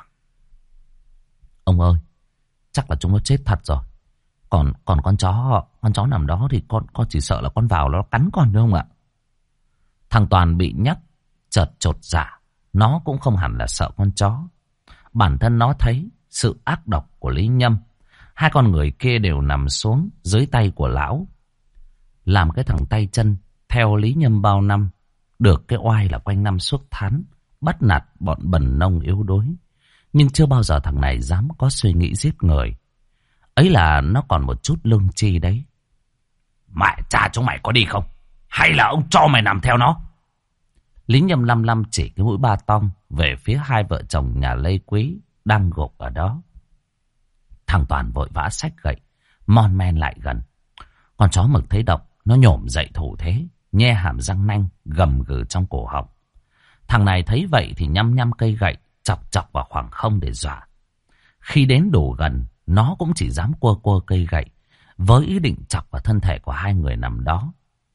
Speaker 1: Ông ơi, chắc là chúng nó chết thật rồi. Còn con chó nằm đó thì con chỉ sợ là con vào nó cắn con nữa không ạ? Thằng Toàn bị nhắc chợt chột dạ. Nó cũng không hẳn là sợ con chó. Bản thân nó thấy sự ác độc của Lý Nhâm. Hai con người kia đều nằm xuống dưới tay của lão. Làm cái thằng tay chân theo Lý Nhâm bao năm, được cái oai là quanh năm suốt tháng bắt nạt bọn bần nông yếu đuối. Nhưng chưa bao giờ thằng này dám có suy nghĩ giết người. Ấy là nó còn một chút lương tri đấy. Mẹ cha chúng mày có đi không? Hay là ông cho mày nằm theo nó? Lý Nhâm lăm lăm chỉ cái mũi ba tong về phía hai vợ chồng nhà Lê Quý đang gục ở đó. Thằng Toàn vội vã xách gậy, mon men lại gần. Con chó mực thấy động, nó nhổm dậy thủ thế, nhe hàm răng nanh gầm gừ trong cổ họng. Thằng này thấy vậy thì nhăm nhăm cây gậy, chọc chọc vào khoảng không để dọa. Khi đến đủ gần, nó cũng chỉ dám cua cua cây gậy, với ý định chọc vào thân thể của hai người nằm đó.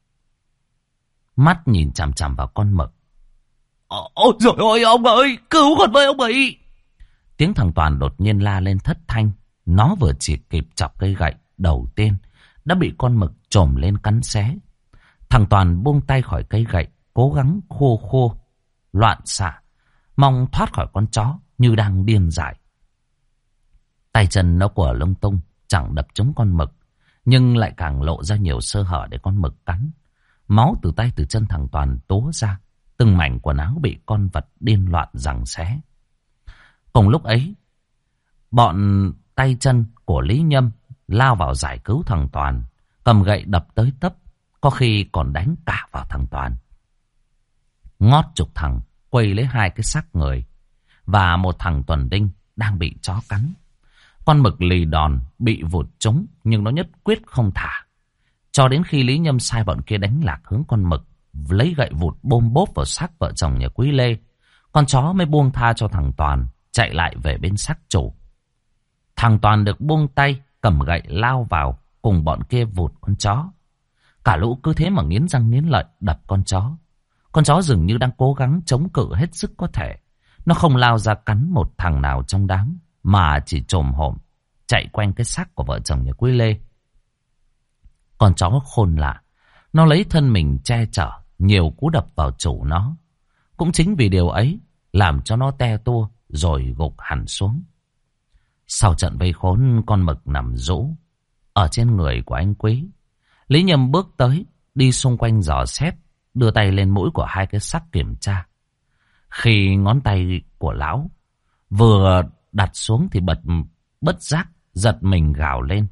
Speaker 1: Mắt nhìn chằm chằm vào con mực. Ôi dồi ôi ông ơi, cứu con với ông ấy. Tiếng thằng Toàn đột nhiên la lên thất thanh. Nó vừa chỉ kịp chọc cây gậy đầu tiên đã bị con mực chồm lên cắn xé. Thằng Toàn buông tay khỏi cây gậy, cố gắng khô loạn xạ, mong thoát khỏi con chó như đang điên dại. Tay chân nó quở lung tung, chẳng đập trúng con mực, nhưng lại càng lộ ra nhiều sơ hở để con mực cắn. Máu từ tay từ chân thằng Toàn túa ra, từng mảnh quần áo bị con vật điên loạn giằng xé. Cùng lúc ấy, bọn tay chân của Lý Nhâm lao vào giải cứu thằng Toàn, cầm gậy đập tới tấp, có khi còn đánh cả vào thằng Toàn. Ngót chục thằng quây lấy hai cái xác người và một thằng tuần đinh đang bị chó cắn. Con mực lì đòn bị vụt trúng nhưng nó nhất quyết không thả, cho đến khi Lý Nhâm sai bọn kia đánh lạc hướng con mực, lấy gậy vụt bôm bốp vào xác vợ chồng nhà Quý Lê. Con chó mới buông tha cho thằng Toàn, chạy lại về bên xác chủ. Thằng Toàn được buông tay, cầm gậy lao vào cùng bọn kia vụt con chó. Cả lũ cứ thế mà nghiến răng nghiến lợi đập con chó. Con chó dường như đang cố gắng chống cự hết sức có thể. Nó không lao ra cắn một thằng nào trong đám, mà chỉ chồm hổm chạy quanh cái xác của vợ chồng nhà Quý Lê. Con chó khôn lạ, nó lấy thân mình che chở, nhiều cú đập vào chủ nó. Cũng chính vì điều ấy làm cho nó te tua rồi gục hẳn xuống. Sau trận vây khốn, con mực nằm rũ ở trên người của anh Quý. Lý Nhâm bước tới, đi xung quanh dò xét, đưa tay lên mũi của hai cái xác kiểm tra. Khi ngón tay của lão vừa đặt xuống thì bất giác giật mình gào lên.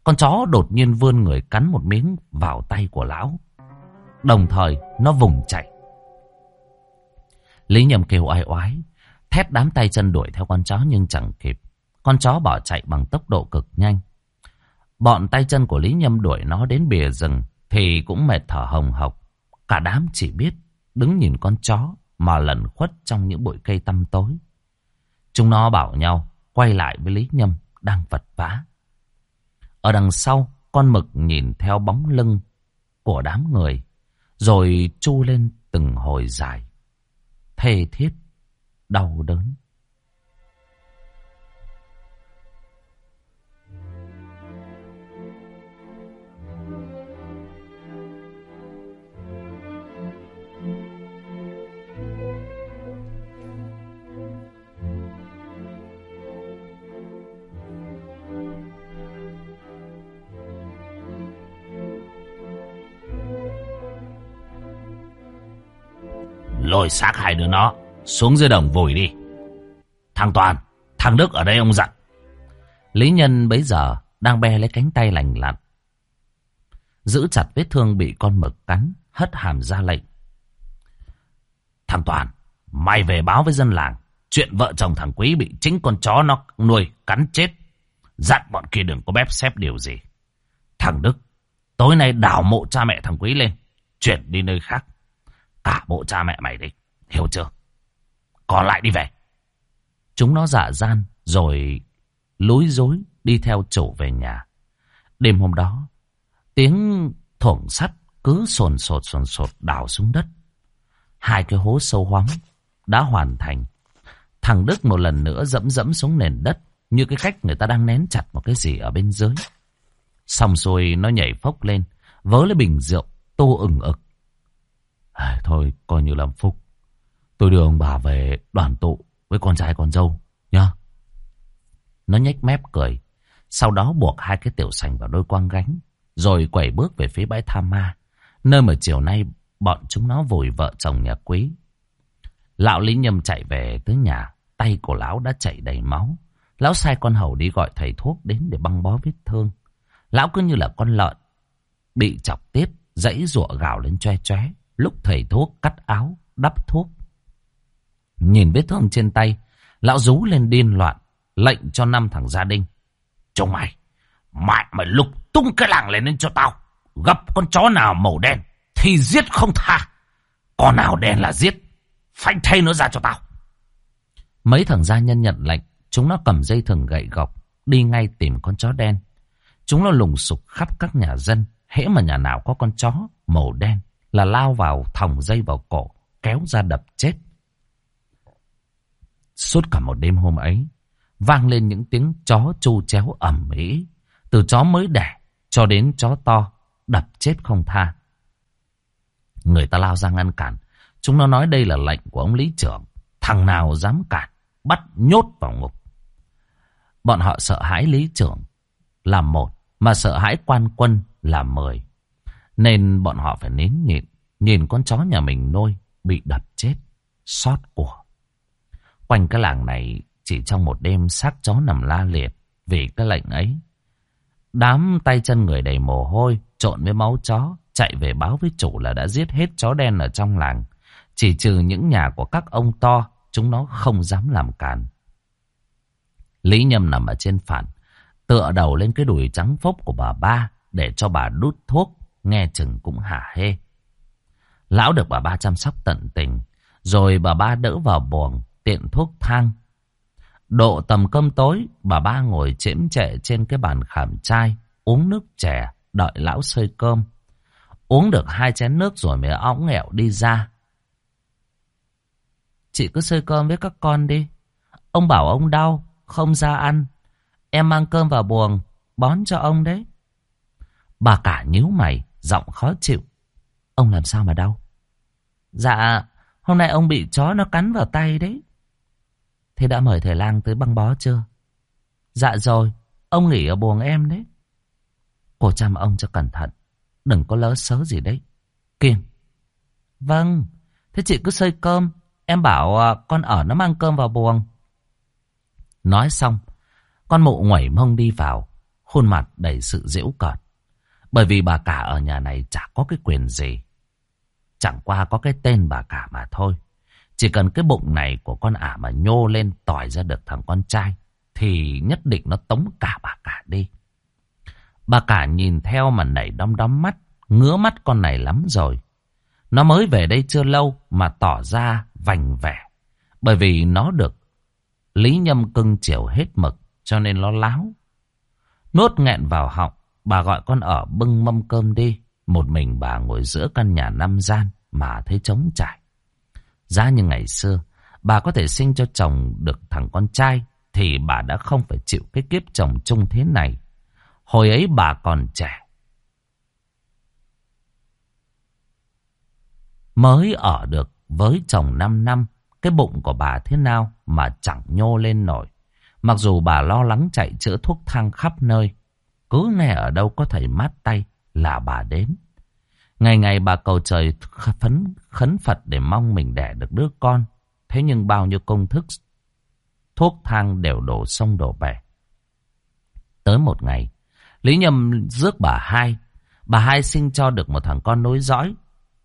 Speaker 1: Con chó đột nhiên vươn người cắn một miếng vào tay của lão. Đồng thời nó vùng chạy. Lý Nhâm kêu oai oái, thét đám tay chân đuổi theo con chó nhưng chẳng kịp. Con chó bỏ chạy bằng tốc độ cực nhanh. Bọn tay chân của Lý Nhâm đuổi nó đến bìa rừng thì cũng mệt thở hồng hộc. Cả đám chỉ biết đứng nhìn con chó mà lẩn khuất trong những bụi cây tăm tối. Chúng nó bảo nhau quay lại với Lý Nhâm đang vật vã. Ở đằng sau, con mực nhìn theo bóng lưng của đám người, rồi tru lên từng hồi dài, thê thiết, đau đớn. Lôi xác hai đứa nó xuống dưới đồng vùi đi. Thằng Toàn, thằng Đức ở đây ông dặn. Lý Nhân bấy giờ đang be lấy cánh tay lành lặn, giữ chặt vết thương bị con mực cắn, hất hàm ra lệnh. Thằng Toàn, mày về báo với dân làng chuyện vợ chồng thằng Quý bị chính con chó nó nuôi cắn chết. Dặn bọn kia đừng có bép xép điều gì. Thằng Đức, tối nay đào mộ cha mẹ thằng Quý lên, chuyển đi nơi khác. Cả bộ cha mẹ mày đi, hiểu chưa? Còn lại đi về. Chúng nó dạ gian rồi lối rối đi theo chủ về nhà. Đêm hôm đó, tiếng thủng sắt cứ sồn sột đào xuống đất. Hai cái hố sâu hoắm đã hoàn thành. Thằng Đức một lần nữa dẫm xuống nền đất, như cái cách người ta đang nén chặt một cái gì ở bên dưới. Xong rồi nó nhảy phốc lên, vớ lấy bình rượu, tô ừng ực. Thôi coi như làm phúc. Tôi đưa ông bà về đoàn tụ với con trai con dâu nhá. Nó nhếch mép cười. Sau đó buộc hai cái tiểu sành vào đôi quang gánh, rồi quẩy bước về phía bãi tha ma, nơi mà chiều nay bọn chúng nó vùi vợ chồng nhà Quý. Lão Lý Nhâm chạy về tới nhà, tay của lão đã chảy đầy máu. Lão sai con hầu đi gọi thầy thuốc đến để băng bó vết thương. Lão cứ như là con lợn bị chọc tiết, giãy giụa gào lên choe choé lúc thầy thuốc cắt áo đắp thuốc. Nhìn vết thương trên tay, lão rú lên điên loạn, lệnh cho 5 thằng gia đình: chúng mày lục tung cái làng lên cho tao. Gặp con chó nào màu đen thì giết không tha, con nào đen là giết, phanh thay nó ra cho tao. Mấy thằng gia nhân nhận lệnh, chúng nó cầm dây thừng gậy gộc đi ngay tìm con chó đen. Chúng nó lùng sục khắp các nhà dân, hễ mà nhà nào có con chó màu đen là lao vào thòng dây vào cổ, kéo ra đập chết. Suốt cả một đêm hôm ấy, vang lên những tiếng chó tru chéo ầm ĩ, từ chó mới đẻ cho đến chó to, đập chết không tha. Người ta lao ra ngăn cản, chúng nó nói đây là lệnh của ông lý trưởng, thằng nào dám cản bắt nhốt vào ngục. Bọn họ sợ hãi lý trưởng là 1, mà sợ hãi quan quân là 10, nên bọn họ phải nín nhịn, nhìn con chó nhà mình nuôi bị đập chết, xót của. Quanh cái làng này chỉ trong một đêm xác chó nằm la liệt vì cái lệnh ấy. Đám tay chân người đầy mồ hôi trộn với máu chó chạy về báo với chủ là đã giết hết chó đen ở trong làng. Chỉ trừ những nhà của các ông to, chúng nó không dám làm càn. Lý Nhâm nằm ở trên phản, tựa đầu lên cái đùi trắng phốc của bà ba để cho bà đút thuốc, nghe chừng cũng hả hê. Lão được bà ba chăm sóc tận tình, rồi bà ba đỡ vào buồng tiện thuốc thang. Độ tầm cơm tối, bà ba ngồi chễm chệ trên cái bàn khảm trai, uống nước chè, đợi lão xơi cơm. Uống được 2 chén nước rồi mới óng nghẹo đi ra. Chị cứ xơi cơm với các con đi. Ông bảo ông đau, không ra ăn. Em mang cơm vào buồng, bón cho ông đấy. Bà cả nhíu mày, giọng khó chịu. Ông làm sao mà đau? Dạ, hôm nay ông bị chó nó cắn vào tay đấy. Thế đã mời thầy lang tới băng bó chưa? Dạ rồi, ông nghỉ ở buồng em đấy. Cô chăm ông cho cẩn thận, đừng có lỡ sớ gì đấy. Kiên. Vâng, thế chị cứ xơi cơm, em bảo con ở nó mang cơm vào buồng. Nói xong, con mụ ngoẩy mông đi vào, khuôn mặt đầy sự giễu cợt. Bởi vì bà cả ở nhà này chả có cái quyền gì. Chẳng qua có cái tên bà cả mà thôi. Chỉ cần cái bụng này của con ả mà nhô lên tỏi ra được thằng con trai thì nhất định nó tống cả bà cả đi. Bà cả nhìn theo mà nảy đom đóm mắt, ngứa mắt con này lắm rồi. Nó mới về đây chưa lâu mà tỏ ra vành vẻ. Bởi vì nó được Lý Nhâm cưng chiều hết mực cho nên nó láo. Nuốt nghẹn vào họng, bà gọi con ở bưng mâm cơm đi. Một mình bà ngồi giữa căn nhà 5 gian mà thấy trống trải. Giá như ngày xưa, bà có thể sinh cho chồng được thằng con trai thì bà đã không phải chịu cái kiếp chồng chung thế này. Hồi ấy bà còn trẻ, mới ở được với chồng 5 năm, cái bụng của bà thế nào mà chẳng nhô lên nổi. Mặc dù bà lo lắng chạy chữa thuốc thang khắp nơi, cứ nghe ở đâu có thầy mát tay là bà đến. Ngày ngày bà cầu trời khấn Phật để mong mình đẻ được đứa con. Thế nhưng bao nhiêu công thức thuốc thang đều đổ sông đổ bể. Tới một ngày, Lý Nhâm rước bà hai. Bà hai sinh cho được một thằng con nối dõi.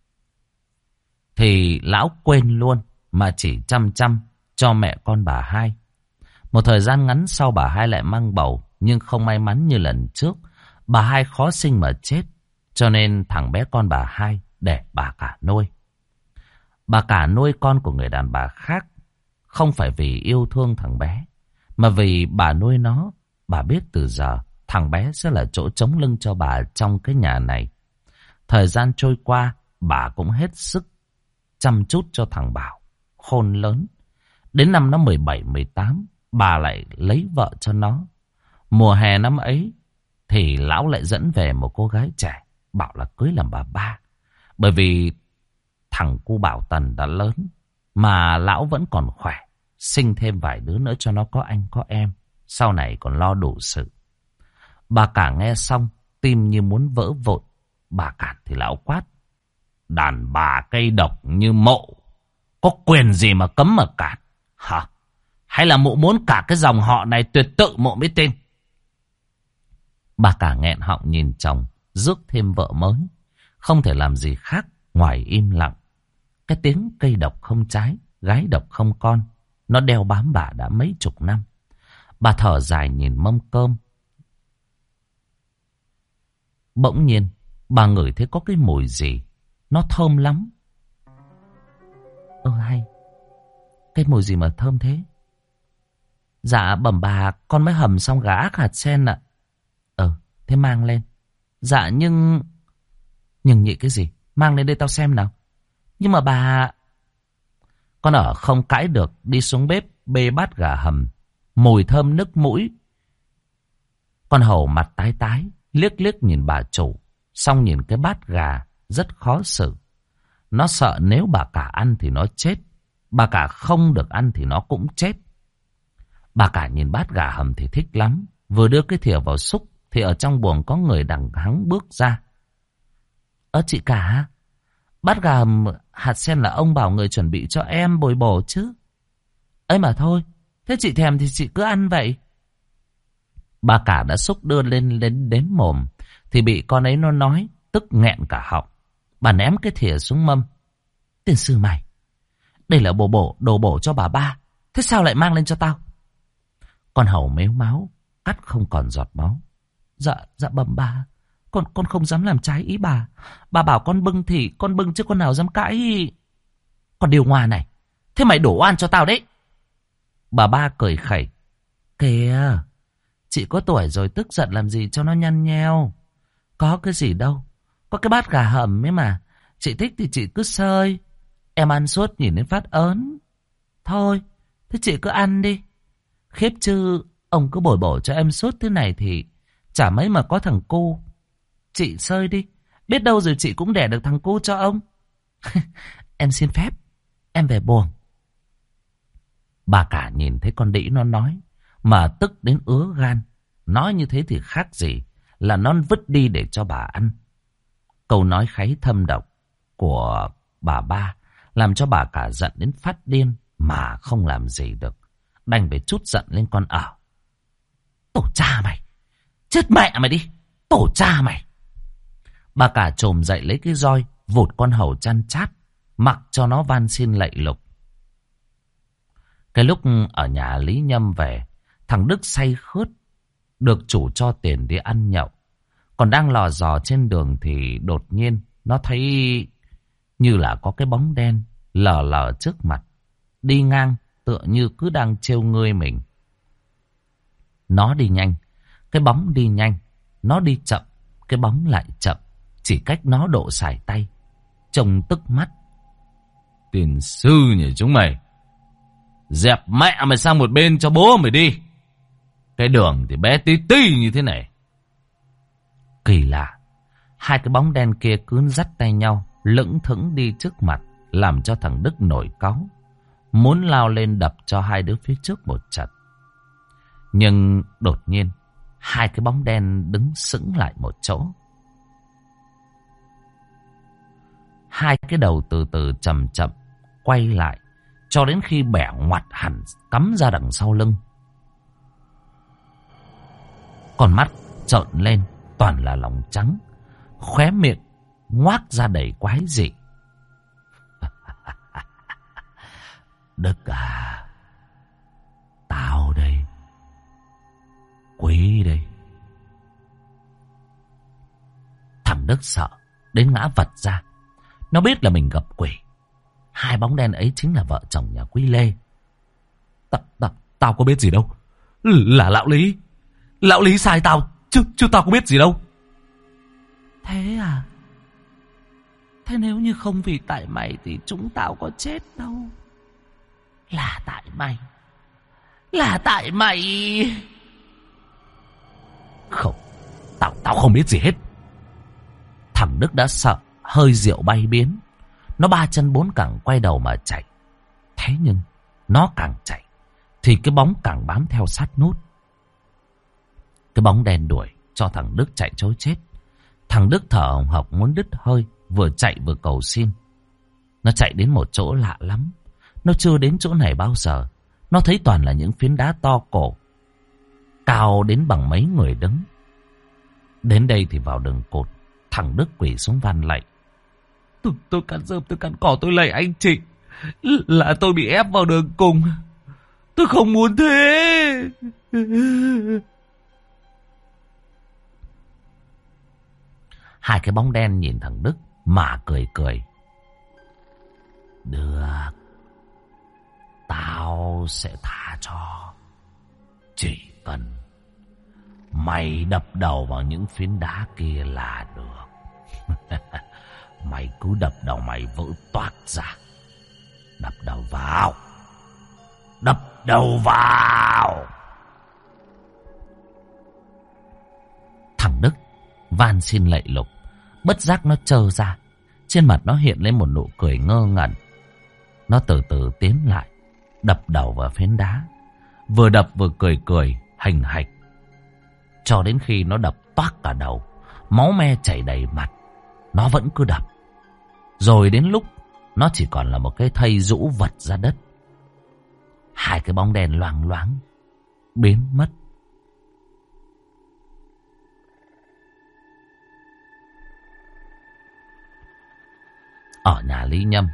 Speaker 1: Thì lão quên luôn mà chỉ chăm chăm cho mẹ con bà hai. Một thời gian ngắn sau bà hai lại mang bầu. Nhưng không may mắn như lần trước, bà hai khó sinh mà chết. Cho nên thằng bé con bà hai để bà cả nuôi. Bà cả nuôi con của người đàn bà khác không phải vì yêu thương thằng bé, mà vì bà nuôi nó. Bà biết từ giờ thằng bé sẽ là chỗ chống lưng cho bà trong cái nhà này. Thời gian trôi qua, bà cũng hết sức chăm chút cho thằng Bảo khôn lớn. Đến năm nó 17-18, bà lại lấy vợ cho nó. Mùa hè năm ấy thì lão lại dẫn về một cô gái trẻ, bảo là cưới làm bà ba. Bởi vì thằng cu Bảo Tần đã lớn mà lão vẫn còn khỏe, sinh thêm vài đứa nữa cho nó có anh có em, sau này còn lo đủ sự. Bà cả nghe xong tim như muốn vỡ vội. Bà cản thì lão quát: đàn bà cây độc như mộ, có quyền gì mà cấm mà cản hả? Hay là mụ muốn cả cái dòng họ này tuyệt tự mộ mới tin? Bà cả nghẹn họng nhìn chồng rước thêm vợ mới, không thể làm gì khác ngoài im lặng. Cái tiếng cây độc không trái, gái độc không con, nó đeo bám bà đã mấy chục năm. Bà thở dài nhìn mâm cơm. Bỗng nhiên bà ngửi thấy có cái mùi gì, nó thơm lắm. Hay, cái mùi gì mà thơm thế? Dạ bẩm bà, con mới hầm xong gà ác hạt sen ạ. Thế mang lên. Dạ nhưng nhị cái gì? Mang lên đây tao xem nào. Nhưng mà bà... Con ở không cãi được, đi xuống bếp bê bát gà hầm, mùi thơm nức mũi. Con hầu mặt tái tái, liếc liếc nhìn bà chủ, xong nhìn cái bát gà rất khó xử. Nó sợ nếu bà cả ăn thì nó chết, bà cả không được ăn thì nó cũng chết. Bà cả nhìn bát gà hầm thì thích lắm, vừa đưa cái thìa vào xúc thì ở trong buồng có người đằng hắng bước ra. Chị cả, bát gà hầm hạt sen là ông bảo người chuẩn bị cho em bồi bổ chứ. Ấy mà thôi, thế chị thèm thì chị cứ ăn vậy. Bà cả đã xúc đưa lên đến mồm thì bị con ấy nó nói, tức nghẹn cả họng. Bà ném cái thìa xuống mâm. Tiền sư mày, đây là đồ bổ cho bà ba, thế sao lại mang lên cho tao? Con hầu mếu máu, cắt không còn giọt máu. Dạ bẩm bà, con không dám làm trái ý bà. Bà bảo con bưng thì con bưng chứ con nào dám cãi. Còn điều hòa này, thế mày đổ oan cho tao đấy. Bà ba cười khẩy. Kìa, chị có tuổi rồi tức giận làm gì cho nó nhăn nheo. Có cái gì đâu, có cái bát gà hầm ấy mà. Chị thích thì chị cứ sơi, em ăn suốt nhìn đến phát ớn. Thôi, thế chị cứ ăn đi. Khiếp chứ, ông cứ bồi bổ cho em suốt thế này thì chả mấy mà có thằng cu. Chị sơi đi, biết đâu rồi chị cũng đẻ được thằng cu cho ông. Em xin phép, em về buồng. Bà cả nhìn thấy con đĩ nó nói mà tức đến ứa gan. Nói như thế thì khác gì là nó vứt đi để cho bà ăn. Câu nói kháy thâm độc của bà ba làm cho bà cả giận đến phát điên mà không làm gì được, đành phải trút giận lên con ở. Tổ cha mày, Chết mẹ mày đi, tổ cha mày. Bà cả trồm dậy lấy cái roi, vụt con hầu chăn chát, mặc cho nó van xin lạy lục. Cái lúc ở nhà Lý Nhâm về, thằng Đức say khướt, được chủ cho tiền đi ăn nhậu. Còn đang lò dò trên đường thì đột nhiên nó thấy như là có cái bóng đen lờ lờ trước mặt, đi ngang tựa như cứ đang trêu ngươi mình. Nó đi nhanh, cái bóng đi nhanh. Nó đi chậm, cái bóng lại chậm. Chỉ cách nó độ sải tay, trông tức mắt. Tiền sư nhỉ chúng mày. Dẹp mẹ mày sang một bên cho bố mày đi. Cái đường thì bé tí tí như thế này. Kỳ lạ, hai cái bóng đen kia cứ dắt tay nhau, lững thững đi trước mặt, làm cho thằng Đức nổi cáu, muốn lao lên đập cho hai đứa phía trước một trận. Nhưng đột nhiên, hai cái bóng đen đứng sững lại một chỗ. Hai cái đầu từ từ chậm chậm quay lại, cho đến khi bẻ ngoặt hẳn cắm ra đằng sau lưng. Con mắt trợn lên toàn là lòng trắng, khóe miệng ngoác ra đầy quái dị. Đức à, tao đây, Quý đây. Thằng Đức sợ đến ngã vật ra. Nó biết là mình gặp quỷ. Hai bóng đen ấy chính là vợ chồng nhà Quý Lê. Tao có biết gì đâu. Là lão Lý. Lão Lý sai tao, chứ tao có biết gì đâu. Thế à? Thế nếu như không vì tại mày thì chúng tao có chết đâu. Là tại mày. Là tại mày. Không, tao không biết gì hết. Thằng Đức đã sợ hơi rượu bay biến. Nó ba chân bốn cẳng quay đầu mà chạy. Thế nhưng nó càng chạy thì cái bóng càng bám theo sát nút. Cái bóng đen đuổi cho thằng Đức chạy trối chết. Thằng Đức thở hồng hộc muốn đứt hơi, vừa chạy vừa cầu xin. Nó chạy đến một chỗ lạ lắm. Nó chưa đến chỗ này bao giờ. Nó thấy toàn là những phiến đá to cổ, cao đến bằng mấy người đứng. Đến đây thì vào đường cột, thằng Đức quỳ xuống van lạy. Tôi cắn rơm, tôi cắn cỏ, tôi lạy anh chị. Là tôi bị ép vào đường cùng. Tôi không muốn thế. Hai cái bóng đen nhìn thằng Đức mà cười cười. Được, tao sẽ tha cho. Chỉ cần mày đập đầu vào những phiến đá kia là được. Mày cứ đập đầu mày vỡ toác ra. Đập đầu vào. Đập đầu vào. Thằng Đức van xin lạy lục. Bất giác nó trơ ra. Trên mặt nó hiện lên một nụ cười ngơ ngẩn. Nó từ từ tiến lại, đập đầu vào phiến đá. Vừa đập vừa cười cười, hành hạch. Cho đến khi nó đập toác cả đầu, máu me chảy đầy mặt, nó vẫn cứ đập. Rồi đến lúc nó chỉ còn là một cái thây rũ vật ra đất. Hai cái bóng đèn loang loáng biến mất. Ở nhà Lý Nhâm,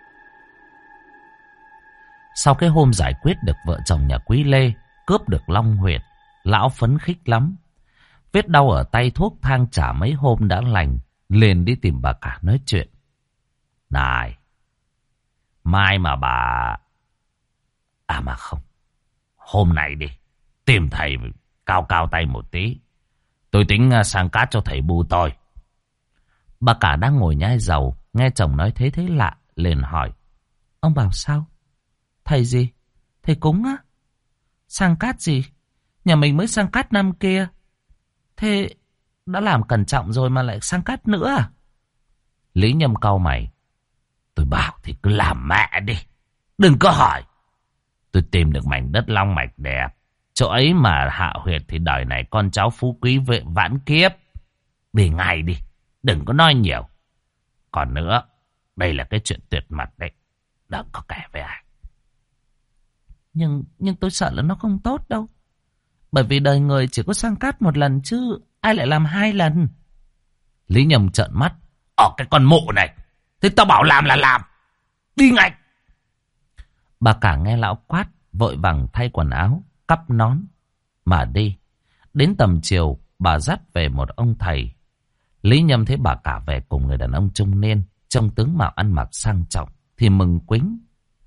Speaker 1: sau cái hôm giải quyết được vợ chồng nhà Quý Lê cướp được Long Huyệt, lão phấn khích lắm. Vết đau ở tay thuốc thang chả mấy hôm đã lành, liền đi tìm bà cả nói chuyện. Này, mai mà bà... À mà không, hôm nay đi, tìm thầy cao cao tay một tí. Tôi tính sang cát cho thầy bu tôi. Bà cả đang ngồi nhai dầu, nghe chồng nói thế lạ, liền hỏi. Ông bảo sao? Thầy gì? Thầy cúng á? Sang cát gì? Nhà mình mới sang cát năm kia. Thế đã làm cẩn trọng rồi mà lại sang cát nữa à? Lý Nhâm cau mày. Tôi bảo thì cứ làm mẹ đi, đừng có hỏi. Tôi tìm được mảnh đất long mạch đẹp, chỗ ấy mà hạ huyệt thì đời này con cháu phú quý vệ vãn kiếp. Đi ngay đi, đừng có nói nhiều. Còn nữa, đây là cái chuyện tuyệt mật đấy, đừng có kể với ai. Nhưng tôi sợ là nó không tốt đâu. Bởi vì đời người chỉ có sang cát một lần chứ ai lại làm 2 lần. Lý Nhâm trợn mắt. Cái con mụ này. Thế tao bảo làm là làm. Đi ngay. Bà cả nghe lão quát, vội vàng thay quần áo, cắp nón mà đi. Đến tầm chiều, bà dắt về một ông thầy. Lý Nhâm thấy bà cả về cùng người đàn ông trung niên, trông tướng mạo ăn mặc sang trọng, thì mừng quính.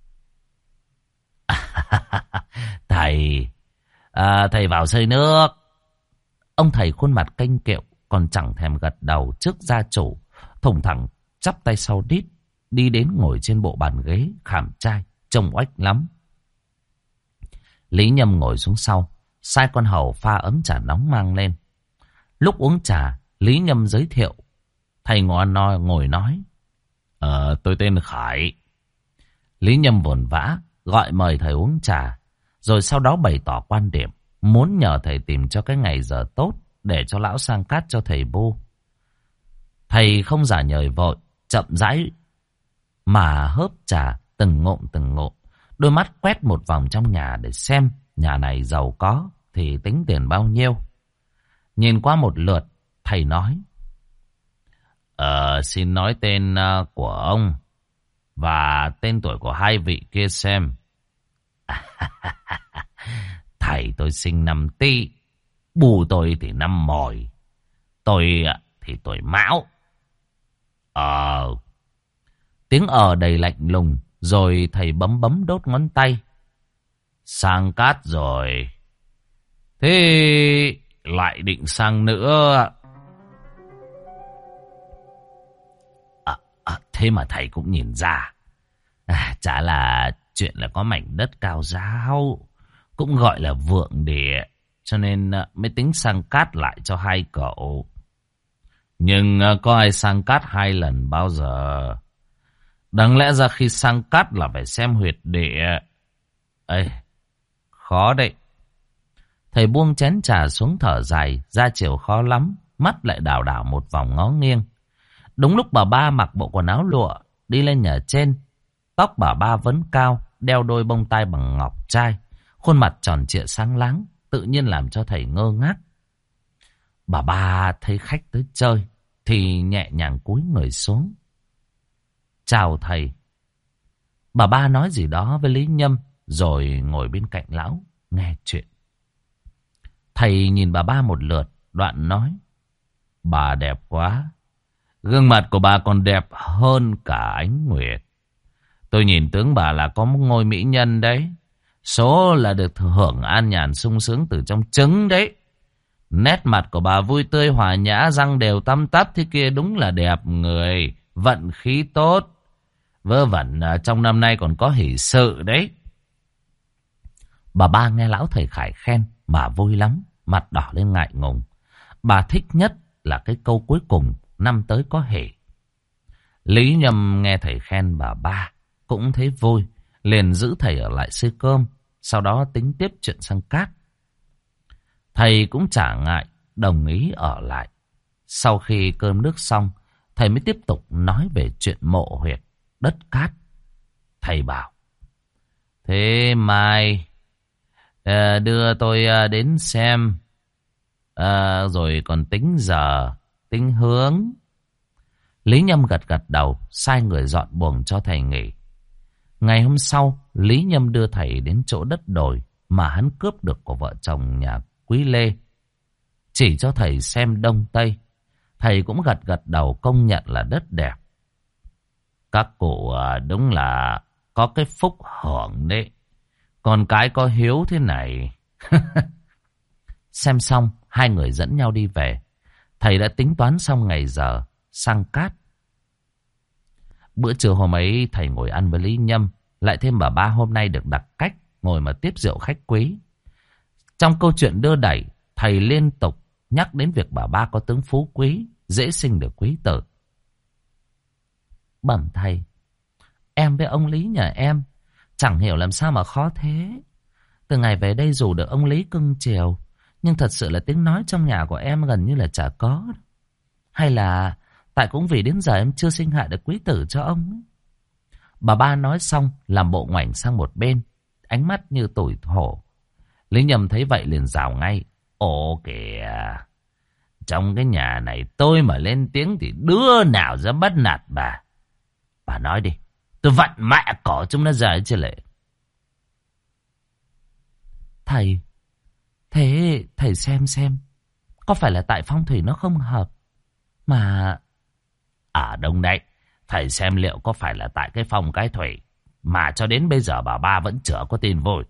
Speaker 1: Thầy, thầy vào xơi nước. Ông thầy khuôn mặt kênh kiệu, còn chẳng thèm gật đầu trước gia chủ, thùng thẳng chắp tay sau đít, đi đến ngồi trên bộ bàn ghế khảm trai, trông oách lắm. Lý Nhâm ngồi xuống sau, sai con hầu pha ấm trà nóng mang lên. Lúc uống trà, Lý Nhâm giới thiệu. Thầy ngồi nói. Tôi tên Khải. Lý Nhâm vồn vã gọi mời thầy uống trà, rồi sau đó bày tỏ quan điểm muốn nhờ thầy tìm cho cái ngày giờ tốt để cho lão sang cát cho thầy bu. Thầy không giả nhời vội, chậm rãi mà hớp trà từng ngụm, đôi mắt quét một vòng trong nhà để xem nhà này giàu có thì tính tiền bao nhiêu. Nhìn qua một lượt, thầy nói. Xin nói tên của ông và tên tuổi của 2 vị kia xem. Thầy tôi sinh năm Tý, bù tôi thì năm Mồi, tôi thì tuổi Mão. Tiếng đầy lạnh lùng, rồi thầy bấm đốt ngón tay. Sang cát rồi, thế lại định sang nữa. Thế mà thầy cũng nhìn ra. Chả là chuyện là có mảnh đất cao ráo, cũng gọi là vượng địa, cho nên mới tính sang cát lại cho 2 cậu. Nhưng có ai sang cát 2 lần bao giờ? Đáng lẽ ra khi sang cát là phải xem huyệt địa. Khó đấy. Thầy buông chén trà xuống thở dài, ra chiều khó lắm, mắt lại đảo đảo một vòng ngó nghiêng. Đúng lúc bà ba mặc bộ quần áo lụa, đi lên nhà trên. Tóc bà ba vấn cao, đeo đôi bông tai bằng ngọc trai, khuôn mặt tròn trịa sáng láng, tự nhiên làm cho thầy ngơ ngác. Bà ba thấy khách tới chơi, thì nhẹ nhàng cúi người xuống. Chào thầy. Bà ba nói gì đó với Lý Nhâm, rồi ngồi bên cạnh lão, nghe chuyện. Thầy nhìn bà ba một lượt, đoạn nói. Bà đẹp quá. Gương mặt của bà còn đẹp hơn cả ánh nguyệt. Tôi nhìn tướng bà là có một ngôi mỹ nhân đấy. Số là được hưởng an nhàn sung sướng từ trong trứng đấy. Nét mặt của bà vui tươi hòa nhã, răng đều tăm tắp thế kia, đúng là đẹp người, vận khí tốt. Vớ vẩn trong năm nay còn có hỷ sự đấy. Bà ba nghe lão thầy Khải khen mà vui lắm, mặt đỏ lên ngại ngùng. Bà thích nhất là cái câu cuối cùng, năm tới có hỷ. Lý Nhâm nghe thầy khen bà ba cũng thấy vui, liền giữ thầy ở lạiซื้cơm, sau đó tính tiếp chuyện sang cát. Thầy cũng chả ngại, đồng ý ở lại. Sau khi cơm nước xong, thầy mới tiếp tục nói về chuyện mộ huyệt, đất cát. Thầy bảo, thế mai đưa tôi đến xem, rồi còn tính giờ, tính hướng. Lý Nhâm gật đầu, sai người dọn buồng cho thầy nghỉ. Ngày hôm sau, Lý Nhâm đưa thầy đến chỗ đất đồi mà hắn cướp được của vợ chồng nhà Quý Lê. Chỉ cho thầy xem đông tây. Thầy cũng gật đầu công nhận là đất đẹp. Các cụ đúng là có cái phúc hưởng đấy. Còn cái có hiếu thế này. Xem xong, 2 người dẫn nhau đi về. Thầy đã tính toán xong ngày giờ sang cát. Bữa trưa hôm ấy thầy ngồi ăn với Lý Nhâm, lại thêm bà ba hôm nay được đặt cách ngồi mà tiếp rượu khách quý. Trong câu chuyện đưa đẩy, thầy liên tục nhắc đến việc bà ba có tướng phú quý, dễ sinh được quý tử. Bẩm thầy, em với ông Lý nhà em chẳng hiểu làm sao mà khó thế. Từ ngày về đây dù được ông Lý cưng chiều, nhưng thật sự là tiếng nói trong nhà của em gần như là chả có. Hay là tại cũng vì đến giờ em chưa sinh hạ được quý tử cho ông ấy. Bà ba nói xong làm bộ ngoảnh sang một bên, ánh mắt như tủi thổ. Lý Nhâm thấy vậy liền rào ngay. Ồ kìa, trong cái nhà này tôi mà lên tiếng thì đứa nào dám bắt nạt bà. Bà nói đi, tôi vặn mẹ cỏ chúng nó ra chứ lệ. Thầy, thế thầy xem. Có phải là tại phong thủy nó không hợp mà... À đúng đấy, thầy xem liệu có phải là tại cái phong cái thủy mà cho đến bây giờ bà ba vẫn chưa có tin vui.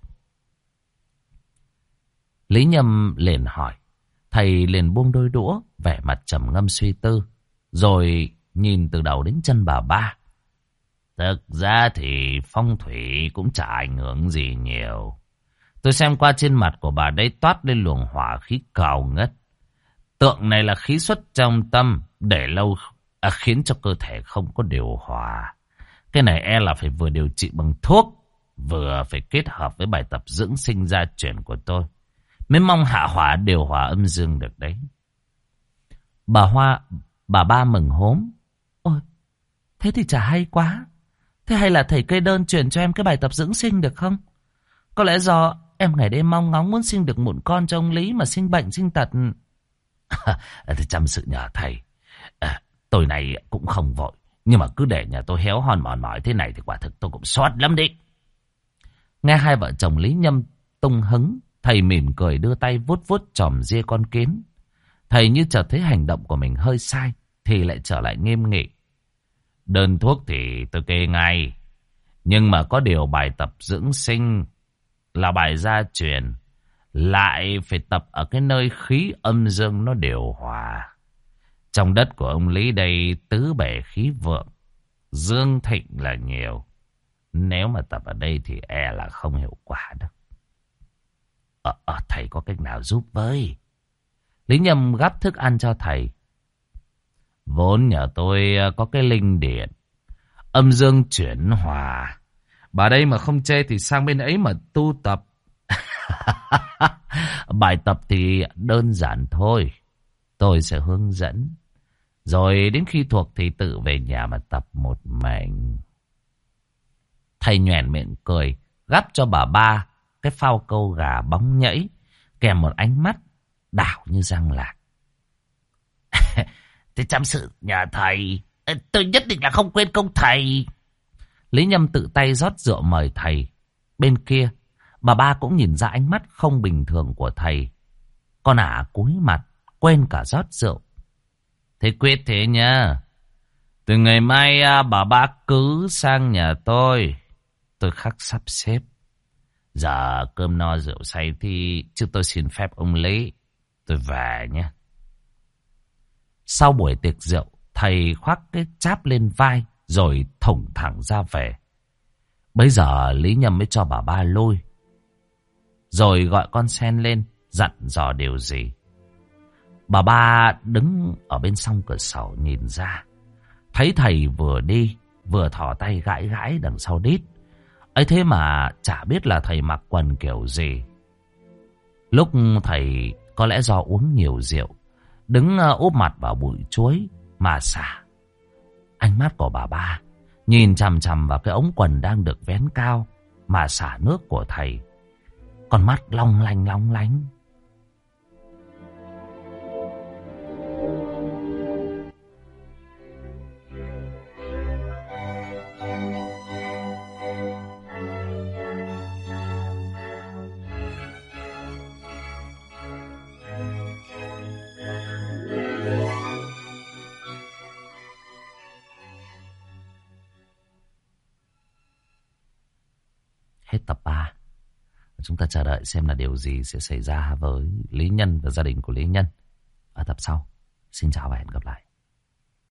Speaker 1: Lý Nhâm liền hỏi. Thầy liền buông đôi đũa, vẻ mặt trầm ngâm suy tư, rồi nhìn từ đầu đến chân bà ba. Thực ra thì phong thủy cũng chả ảnh hưởng gì nhiều. Tôi xem qua trên mặt của bà đây toát lên luồng hỏa khí cao ngất. Tượng này là khí xuất trong tâm, để lâu khiến cho cơ thể không có điều hòa. Cái này e là phải vừa điều trị bằng thuốc, vừa phải kết hợp với bài tập dưỡng sinh gia truyền của tôi, mới mong hạ hỏa điều hòa âm dương được đấy. Bà ba mừng hốm. Ôi, thế thì chả hay quá. Thế hay là thầy kê đơn truyền cho em cái bài tập dưỡng sinh được không? Có lẽ do em ngày đêm mong ngóng muốn sinh được mụn con cho ông Lý mà sinh bệnh sinh tật. Thì chăm sự nhờ thầy. Tôi này cũng không vội, nhưng mà cứ để nhà tôi héo hon mòn mỏi thế này thì quả thực tôi cũng xót lắm đi. Nghe hai vợ chồng Lý Nhâm tung hứng, thầy mỉm cười đưa tay vuốt vuốt chòm ria con kiến. Thầy như chợt thấy hành động của mình hơi sai, thì lại trở lại nghiêm nghị. Đơn thuốc thì tôi kê ngay, nhưng mà có điều bài tập dưỡng sinh là bài gia truyền, lại phải tập ở cái nơi khí âm dương nó điều hòa. Trong đất của ông Lý đây tứ bề khí vượng, dương thịnh là nhiều. Nếu mà tập ở đây thì e là không hiệu quả đâu. Thầy có cách nào giúp với? Lý Nhâm gắp thức ăn cho thầy. Vốn nhà tôi có cái linh điện, âm dương chuyển hòa. Bà đây mà không chê thì sang bên ấy mà tu tập. Bài tập thì đơn giản thôi, tôi sẽ hướng dẫn. Rồi đến khi thuộc thì tự về nhà mà tập một mình. Thầy nhoẻn miệng cười, gắp cho bà ba cái phao câu gà bóng nhảy, kèm một ánh mắt đảo như răng lạc. Thế chăm sự nhà thầy, tôi nhất định là không quên công thầy. Lý Nhâm tự tay rót rượu mời thầy. Bên kia, bà ba cũng nhìn ra ánh mắt không bình thường của thầy. Con ả cúi mặt, quên cả rót rượu. Thế quyết thế nha. Từ ngày mai bà ba cứ sang nhà tôi khắc sắp xếp. Giờ cơm no rượu say thì chứ tôi xin phép ông Lý, tôi về nhé. Sau buổi tiệc rượu, thầy khoác cái cháp lên vai rồi thủng thẳng ra về. Bây giờ Lý Nhâm mới cho bà ba lôi, rồi gọi con sen lên dặn dò điều gì. Bà ba đứng ở bên song cửa sổ nhìn ra, thấy thầy vừa đi vừa thò tay gãi gãi đằng sau đít. Ấy thế mà chả biết là thầy mặc quần kiểu gì. Lúc thầy có lẽ do uống nhiều rượu, đứng úp mặt vào bụi chuối mà xả. Ánh mắt của bà ba nhìn chằm chằm vào cái ống quần đang được vén cao mà xả nước của thầy. Con mắt long lanh long lánh. Hết tập 3. Chúng ta chờ đợi xem là điều gì sẽ xảy ra với Lý Nhân và gia đình của Lý Nhân ở tập sau. Xin chào và hẹn gặp lại.